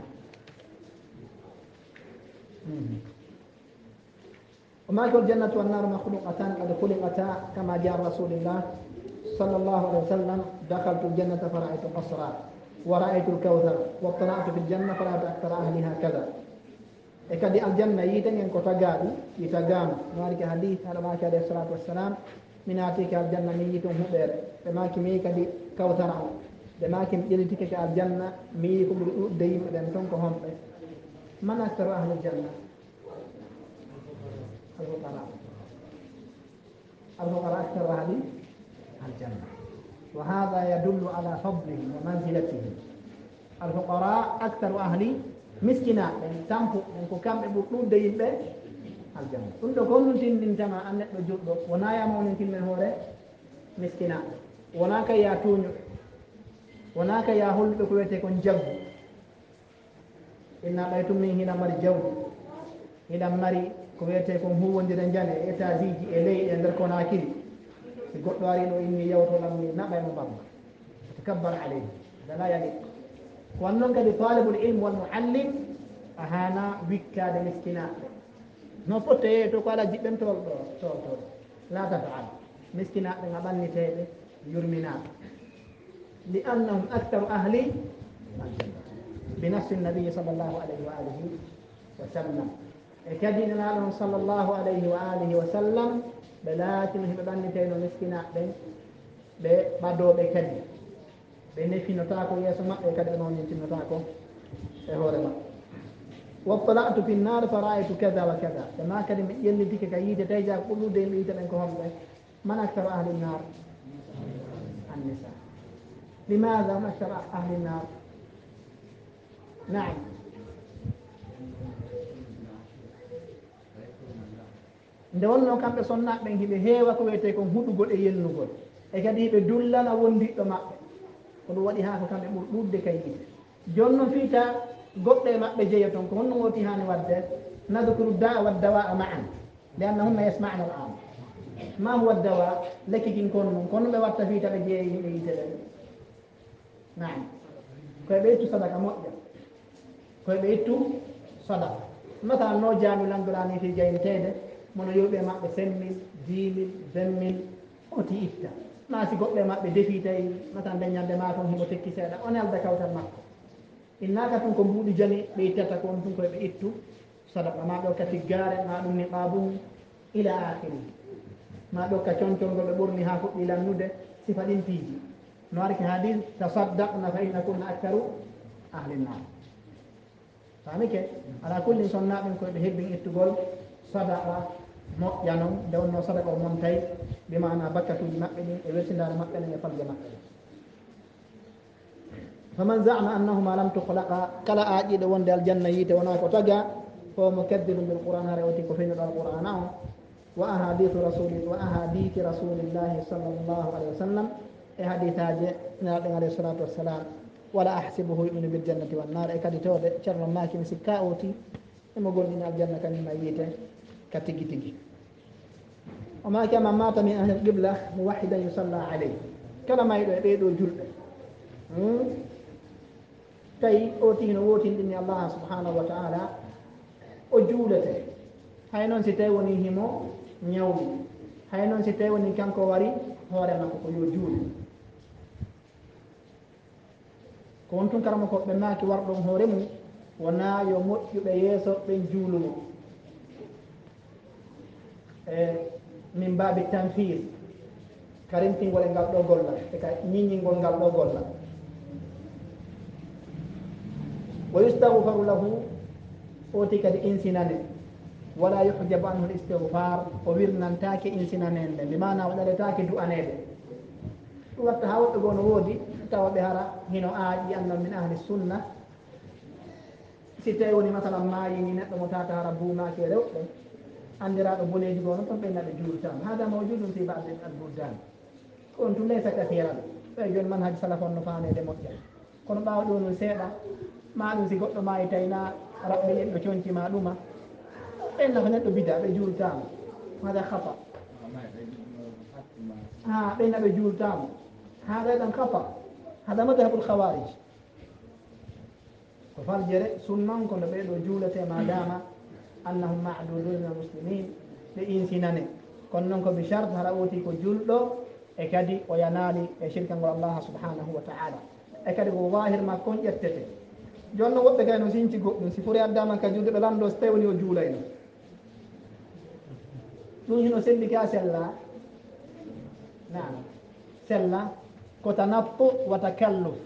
Speaker 1: وما كل الجنة والنار مخلوقتان قد خلقتا كما جاء رسول الله صلى الله عليه وسلم دخلت الجنة فرأيت قصرا ورأيت الكوثر واطلعت في الجنة فرأيت أكثر أهلها كذا إكدي الجنة يتن ينكو تقالي يتقام مالك حديث هذا ما كان عليه الصلاة والسلام من آتيك الجنة ميتون هبير بما كمي كدي كوثر بما كم يلتك الجنة ميكم ديم لأنتم كهم من أكثر أهل الجنة الفقراء الفقراء أكثر أهل الجنة وهذا يدل على فضلهم ومنزلتهم الفقراء أكثر أهل مسكنا تامبو نكو كام بقول دين به الجنة عندو كون تين دين تما أن نجود ونا يا مون تين من هورة مسكنا ونا كيا تونيو ونا كيا هول بكويته كون جب إن بيتم من هنا مر جو هنا مري كويته كون هو وندي رنجانة إتازيجي إلي يندر كون أكيد يقول دارينو إني يوتو لمي نبأ مبارك تكبر عليه هذا لا يليق وأنهم كده طالب العلم والمعلم أهانا ويكا مسكنا نفوت تقول جبن تول تول تول لا تفعل مسكنا نغبني تيلي يرمينا لأنهم أكثر أهل بنفس النبي صلى الله عليه وآله وسلم كدينا لهم صلى الله عليه وآله وسلم بلاتي مهم بني تيلو مسكنا ببادو بكدي بنفي نتاكو يسمع كذا نوني نتاكو هورما واطلعت في النار فرأيت كذا وكذا لما كان يلي ديك كايده تيجا كل دين لي تبن كهم من أكثر أهل النار النساء لماذا من أكثر أهل النار نعم nde wonno kamɓe sonnaɓe hiɓe heewa ko wiyete kon huɗugol e yennugol e kadi hiɓe dullana wondiɗɗo maɓɓe ko ɗum waɗi haa ko kamɓe ɓuri ɗuɗde kay yiide jooni noon fiita goɗɗo e maɓɓe jeeya toon ko honno woti haani wadde nadkuru daa wa dawa ma'an li annahunna yasma'na al an ma huwa dawa lekki kin kon noon kono ɓe watta fiita ɓe jeeya yimɓe yiite ɗen naam koye ɓe ittu sadaka moƴƴa koye ɓe ittu sadaka masal no jaami landorani fi jayntede mono yewɓe maɓɓe cinq mille dix mille vingt mille oti itta ma si goɓɓe maɓɓe defi tawi matan dañande ma toon himo tekki seeɗa on alda kawtal makko innaka tun ko mbuuɗi jani ɓe ittata ko on tun koye ɓe ittu sadaka ma ɗo ka tiggare ma ɗum ni ɓaabum ila akhiri ma ɗo ka concongol ɓe ɓurni ha fuɗɗi lannude sifa ɗin piiji no arki hadis tasaddaqna fa inna kunna aktaru ahli nnar fami ke ala kullin sonnaɓen koye ɓe hebbin ittugol sadaka moƴƴa noon nde wonno sadaka o mon tawi bi mana bakkatuji maɓɓe ɗin e weltindare maɓɓe ɗen e falde maɓɓe ɗen faman zama annahuma lam tuhlaqa kala aaƴiɗo wonde aljanna yiite wona ko taga fo mukaddibu bil qur'an hara woti ko feñuɗo alqur'ana o wa ahadithu rasuli wa ahadithi rasulillahi sallllahu alayhi wa sallam e hadithaje neraɗen alayhi salatu wassalam wala ahsibuhu yuminu bil jannati wan nar e kadi tewde ceerno maki mi sikka oti emo gonɗini aljanna kañumma yiite ka tigi tigi o maki ama mata min ahli qibla muwahidan yusalla alayhi kala mayɗo e ɓeeɗo julɓe tawi o tino wotinɗini allah subhanahu wa ta'ala o juulete hay noon si tawi woni himo ñawmi hay noon si tawi woni kanko wari hoore makko ko yo juule ko won tun karama ko ɓe maaki warɗon hoore mum wona yo moƴƴuɓe yeeso ɓen juulumo e min mbaabi tanfir karimtingol e ngal ɗo golla e ka ñiññingol ngal ɗo golla wa yustahfaru lahu oti kadi insinane wala yuhjabu anhu l istigfar o wirnantake insinanende mbimana waɗaletake du'anede ɗum watta ha woɓɓe goo no woodi tawa ɓe hara hino aaƴi annon min ahli sunna si tawi woni masalan maayini neɗɗo mo tata hara buumaki e rewɓe andiraɗo boneji goo noon toon ɓe naɓe juultama hada mawjudum fi ba'd al buldan ko on tum laysa kathiran ɓe joni man haji salaf on no faanede moƴƴa kono ɓaawa ɗo non seeɗa ma ɗum si goɗɗo maayi tawina raɓɓe ƴeɓɓe coñcima ɗuma ɓenna ko neɗɗo bida ɓe juultama hada khata ha ɓenna ɓe juultama hada ɗan khata hada madhabul khawarij ko faljere sunnon kono ɓeeɗo juulete madama annahum ma'dudun min almuslimin ɓe insinane kono noon ko bi charte hara oti ko julɗo e kadi o yanali e shirka ngol allah subhanahu wa ta'ala e kadi ko wahir makko on ƴettete jonno woɓɓe kay no sinci goɗɗum si fori addama ka julde ɓe lamdo so tawi woni o juulayno ɗum hino selli ka sella naam sella ko tanappu wa takalluf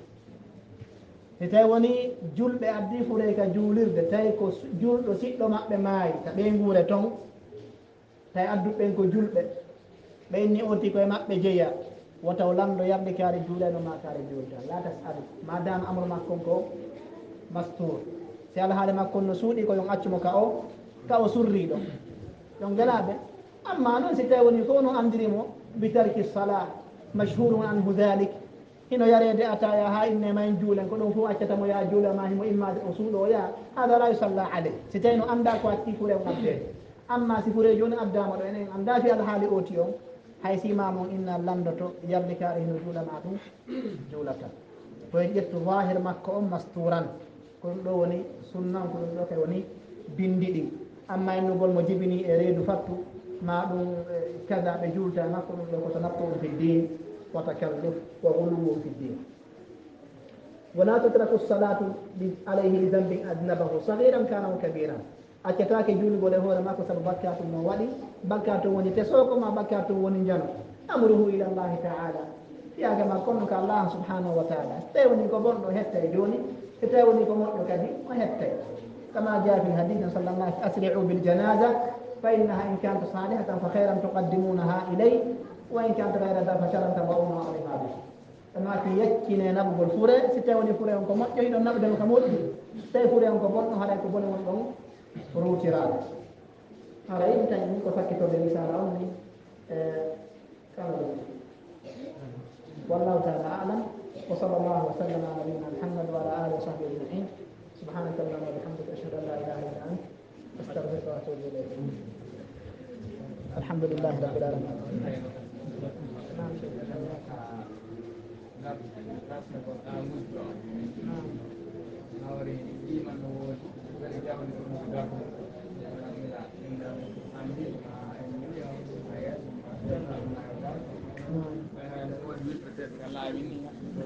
Speaker 1: si tawi woni julɓe addi fure ka juulirde tawi ko julɗo siɗɗo maɓɓe maayi ta ɓe nguure toon tawi adduɓen ko julɓe ɓe inni oti koye maɓɓe jeeya wotaw lamɗo yarde kaari juulayno ma kaari juulta la tasalu madame amre makkon ko mastour si alhaali makkon no suuɗi ko yon accumo ka o ka o surriɗo yon galaɓe amma noon si tawi woni fof no andirimo bi tarki salah mashhurum anhu dhalik hino yarede ataya ha inne ma en juulen ko ɗum fof accatamo ya juula ma himo immade o suuɗo o yaa hada la yusalla aleyh si tawi no anda ko acci fure on addede amma si fure joni addama ɗo enen anda fi alhaali oti on hay simamon inna lamdoto yarde kaare hino juulama ɗum juulata koye ƴettu wahir makko on masturan ko ɗum ɗo woni sunnan ko ɗum ɗo kay woni bindi ɗi amma innugol mo jibini e reedu fattu ma ɗum kada ɓe juulta makko ɗum ɗo ko tanappu'un fi din wa takalluf wa ghuluwun fi din wala tutraku salatu alayhi li dambin adnabahu sagiran kana o kabiran accetake juulugol e hoore makko saabu bakkatum mo waɗi bakkatum woni tesoko ma bakkatum woni jano amruhu ila llahi taala fiyake makko no ko allah subhanahu wa taala so tawi woni ko bonɗo hettay joni so tawi woni ko moƴƴo kadi o hettay kama jaa fi lhadith sallallahu asri'u bil janaza fa innaha in kanat salihatan fa khayran tuqaddimunaha ilay wa in kanat ghayra dha fa sharran tad'una alayha bih kama ki yakkine naɓugol fure si tawi woni fure on ko moƴƴo hiɗon naɓudemo ko moƴƴi so tawi fure on ko bonɗo haɗay ko bone won ɗon ruutirade ara yiɗi tan ni ko sakkitorde risala on ni kala wallahu taala alam wa sallallahu wa sallam ala nabiyina muhammad wa ala alihi wa sahbihi ajma'in subhanaka allahumma wa bihamdika ashhadu an la ilaha illa anta astaghfiruka wa atubu ilayk alhamdulillahi rabbil alamin
Speaker 2: Peut-être qu'elle a une